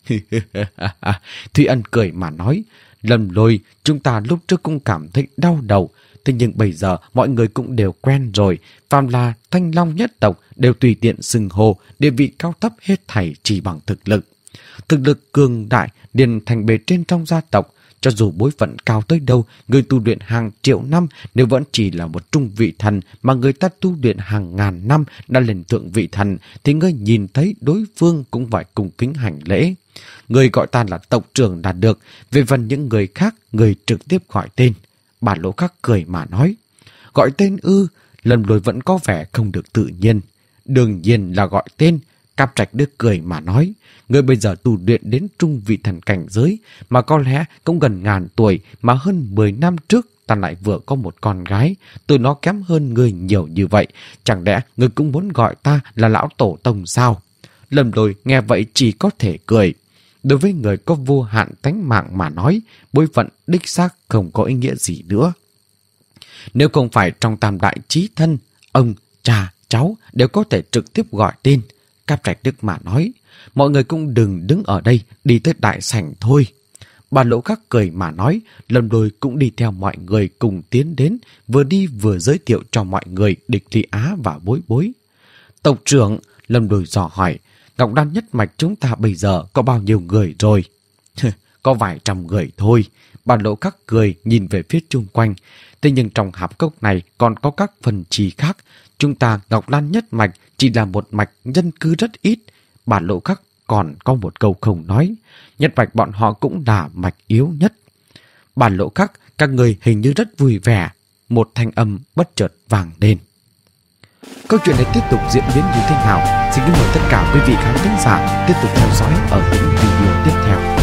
Thúy Ân cười mà nói, Lâm Lôi, chúng ta lúc trước cũng cảm thấy đau đầu, thế nhưng bây giờ mọi người cũng đều quen rồi, phàm là Thanh Long nhất tộc đều tùy tiện xưng hô, địa vị cao thấp hết thảy chỉ bằng thực lực. Thực lực cường đại điền thành bề trên trong gia tộc, cho dù bối phận cao tới đâu, người tu luyện hàng triệu năm nếu vẫn chỉ là một trung vị thần mà người ta tu luyện hàng ngàn năm đã lên thượng vị thần, thì ngươi nhìn thấy đối phương cũng phải cung kính hành lễ. Người gọi ta là tộc trưởng là được, về phần những người khác, người trực tiếp gọi tên. Bà Lỗ Khắc cười mà nói, gọi tên ư? Lâm Lôi vẫn có vẻ không được tự nhiên. Đương nhiên là gọi tên. Cáp Trạch Đức cười mà nói, người bây giờ tu luyện đến trung vị thần cảnh giới, mà có lẽ cũng gần ngàn tuổi, mà hơn mười năm trước ta lại vừa có một con gái, tôi nó kém hơn người nhiều như vậy, chẳng lẽ người cũng muốn gọi ta là lão tổ tông sao? Lâm Lôi nghe vậy chỉ có thể cười. Đối với người có vô hạn tánh mạng mà nói, bối phận đích xác không có ý nghĩa gì nữa. Nếu không phải trong tam đại chí thân, ông, cha, cháu đều có thể trực tiếp gọi tên. Cáp Trạch Đức mà nói, mọi người cũng đừng đứng ở đây, đi tới đại sảnh thôi. Bà Lỗ Khắc cười mà nói, Lâm Lôi cũng đi theo mọi người cùng tiến đến, vừa đi vừa giới thiệu cho mọi người Địch Thị Á và Bối Bối. Tộc trưởng, Lâm Lôi dò hỏi, Ngọc Đan nhất mạch chúng ta bây giờ có bao nhiêu người rồi? Có vài trăm người thôi. Bà Lỗ Khắc cười nhìn về phía chung quanh. Thế nhưng trong hạp cốc này còn có các phần chi khác. Chúng ta Ngọc Lan nhất mạch chỉ là một mạch dân cư rất ít. Bà Lỗ Khắc còn có một câu không nói. Nhất mạch bọn họ cũng là mạch yếu nhất. Bà Lỗ Khắc, các người hình như rất vui vẻ. Một thanh âm bất chợt vang lên. Câu chuyện này tiếp tục diễn biến như thế nào? Xin kính mời tất cả quý vị khán thính giả tiếp tục theo dõi ở những video tiếp theo.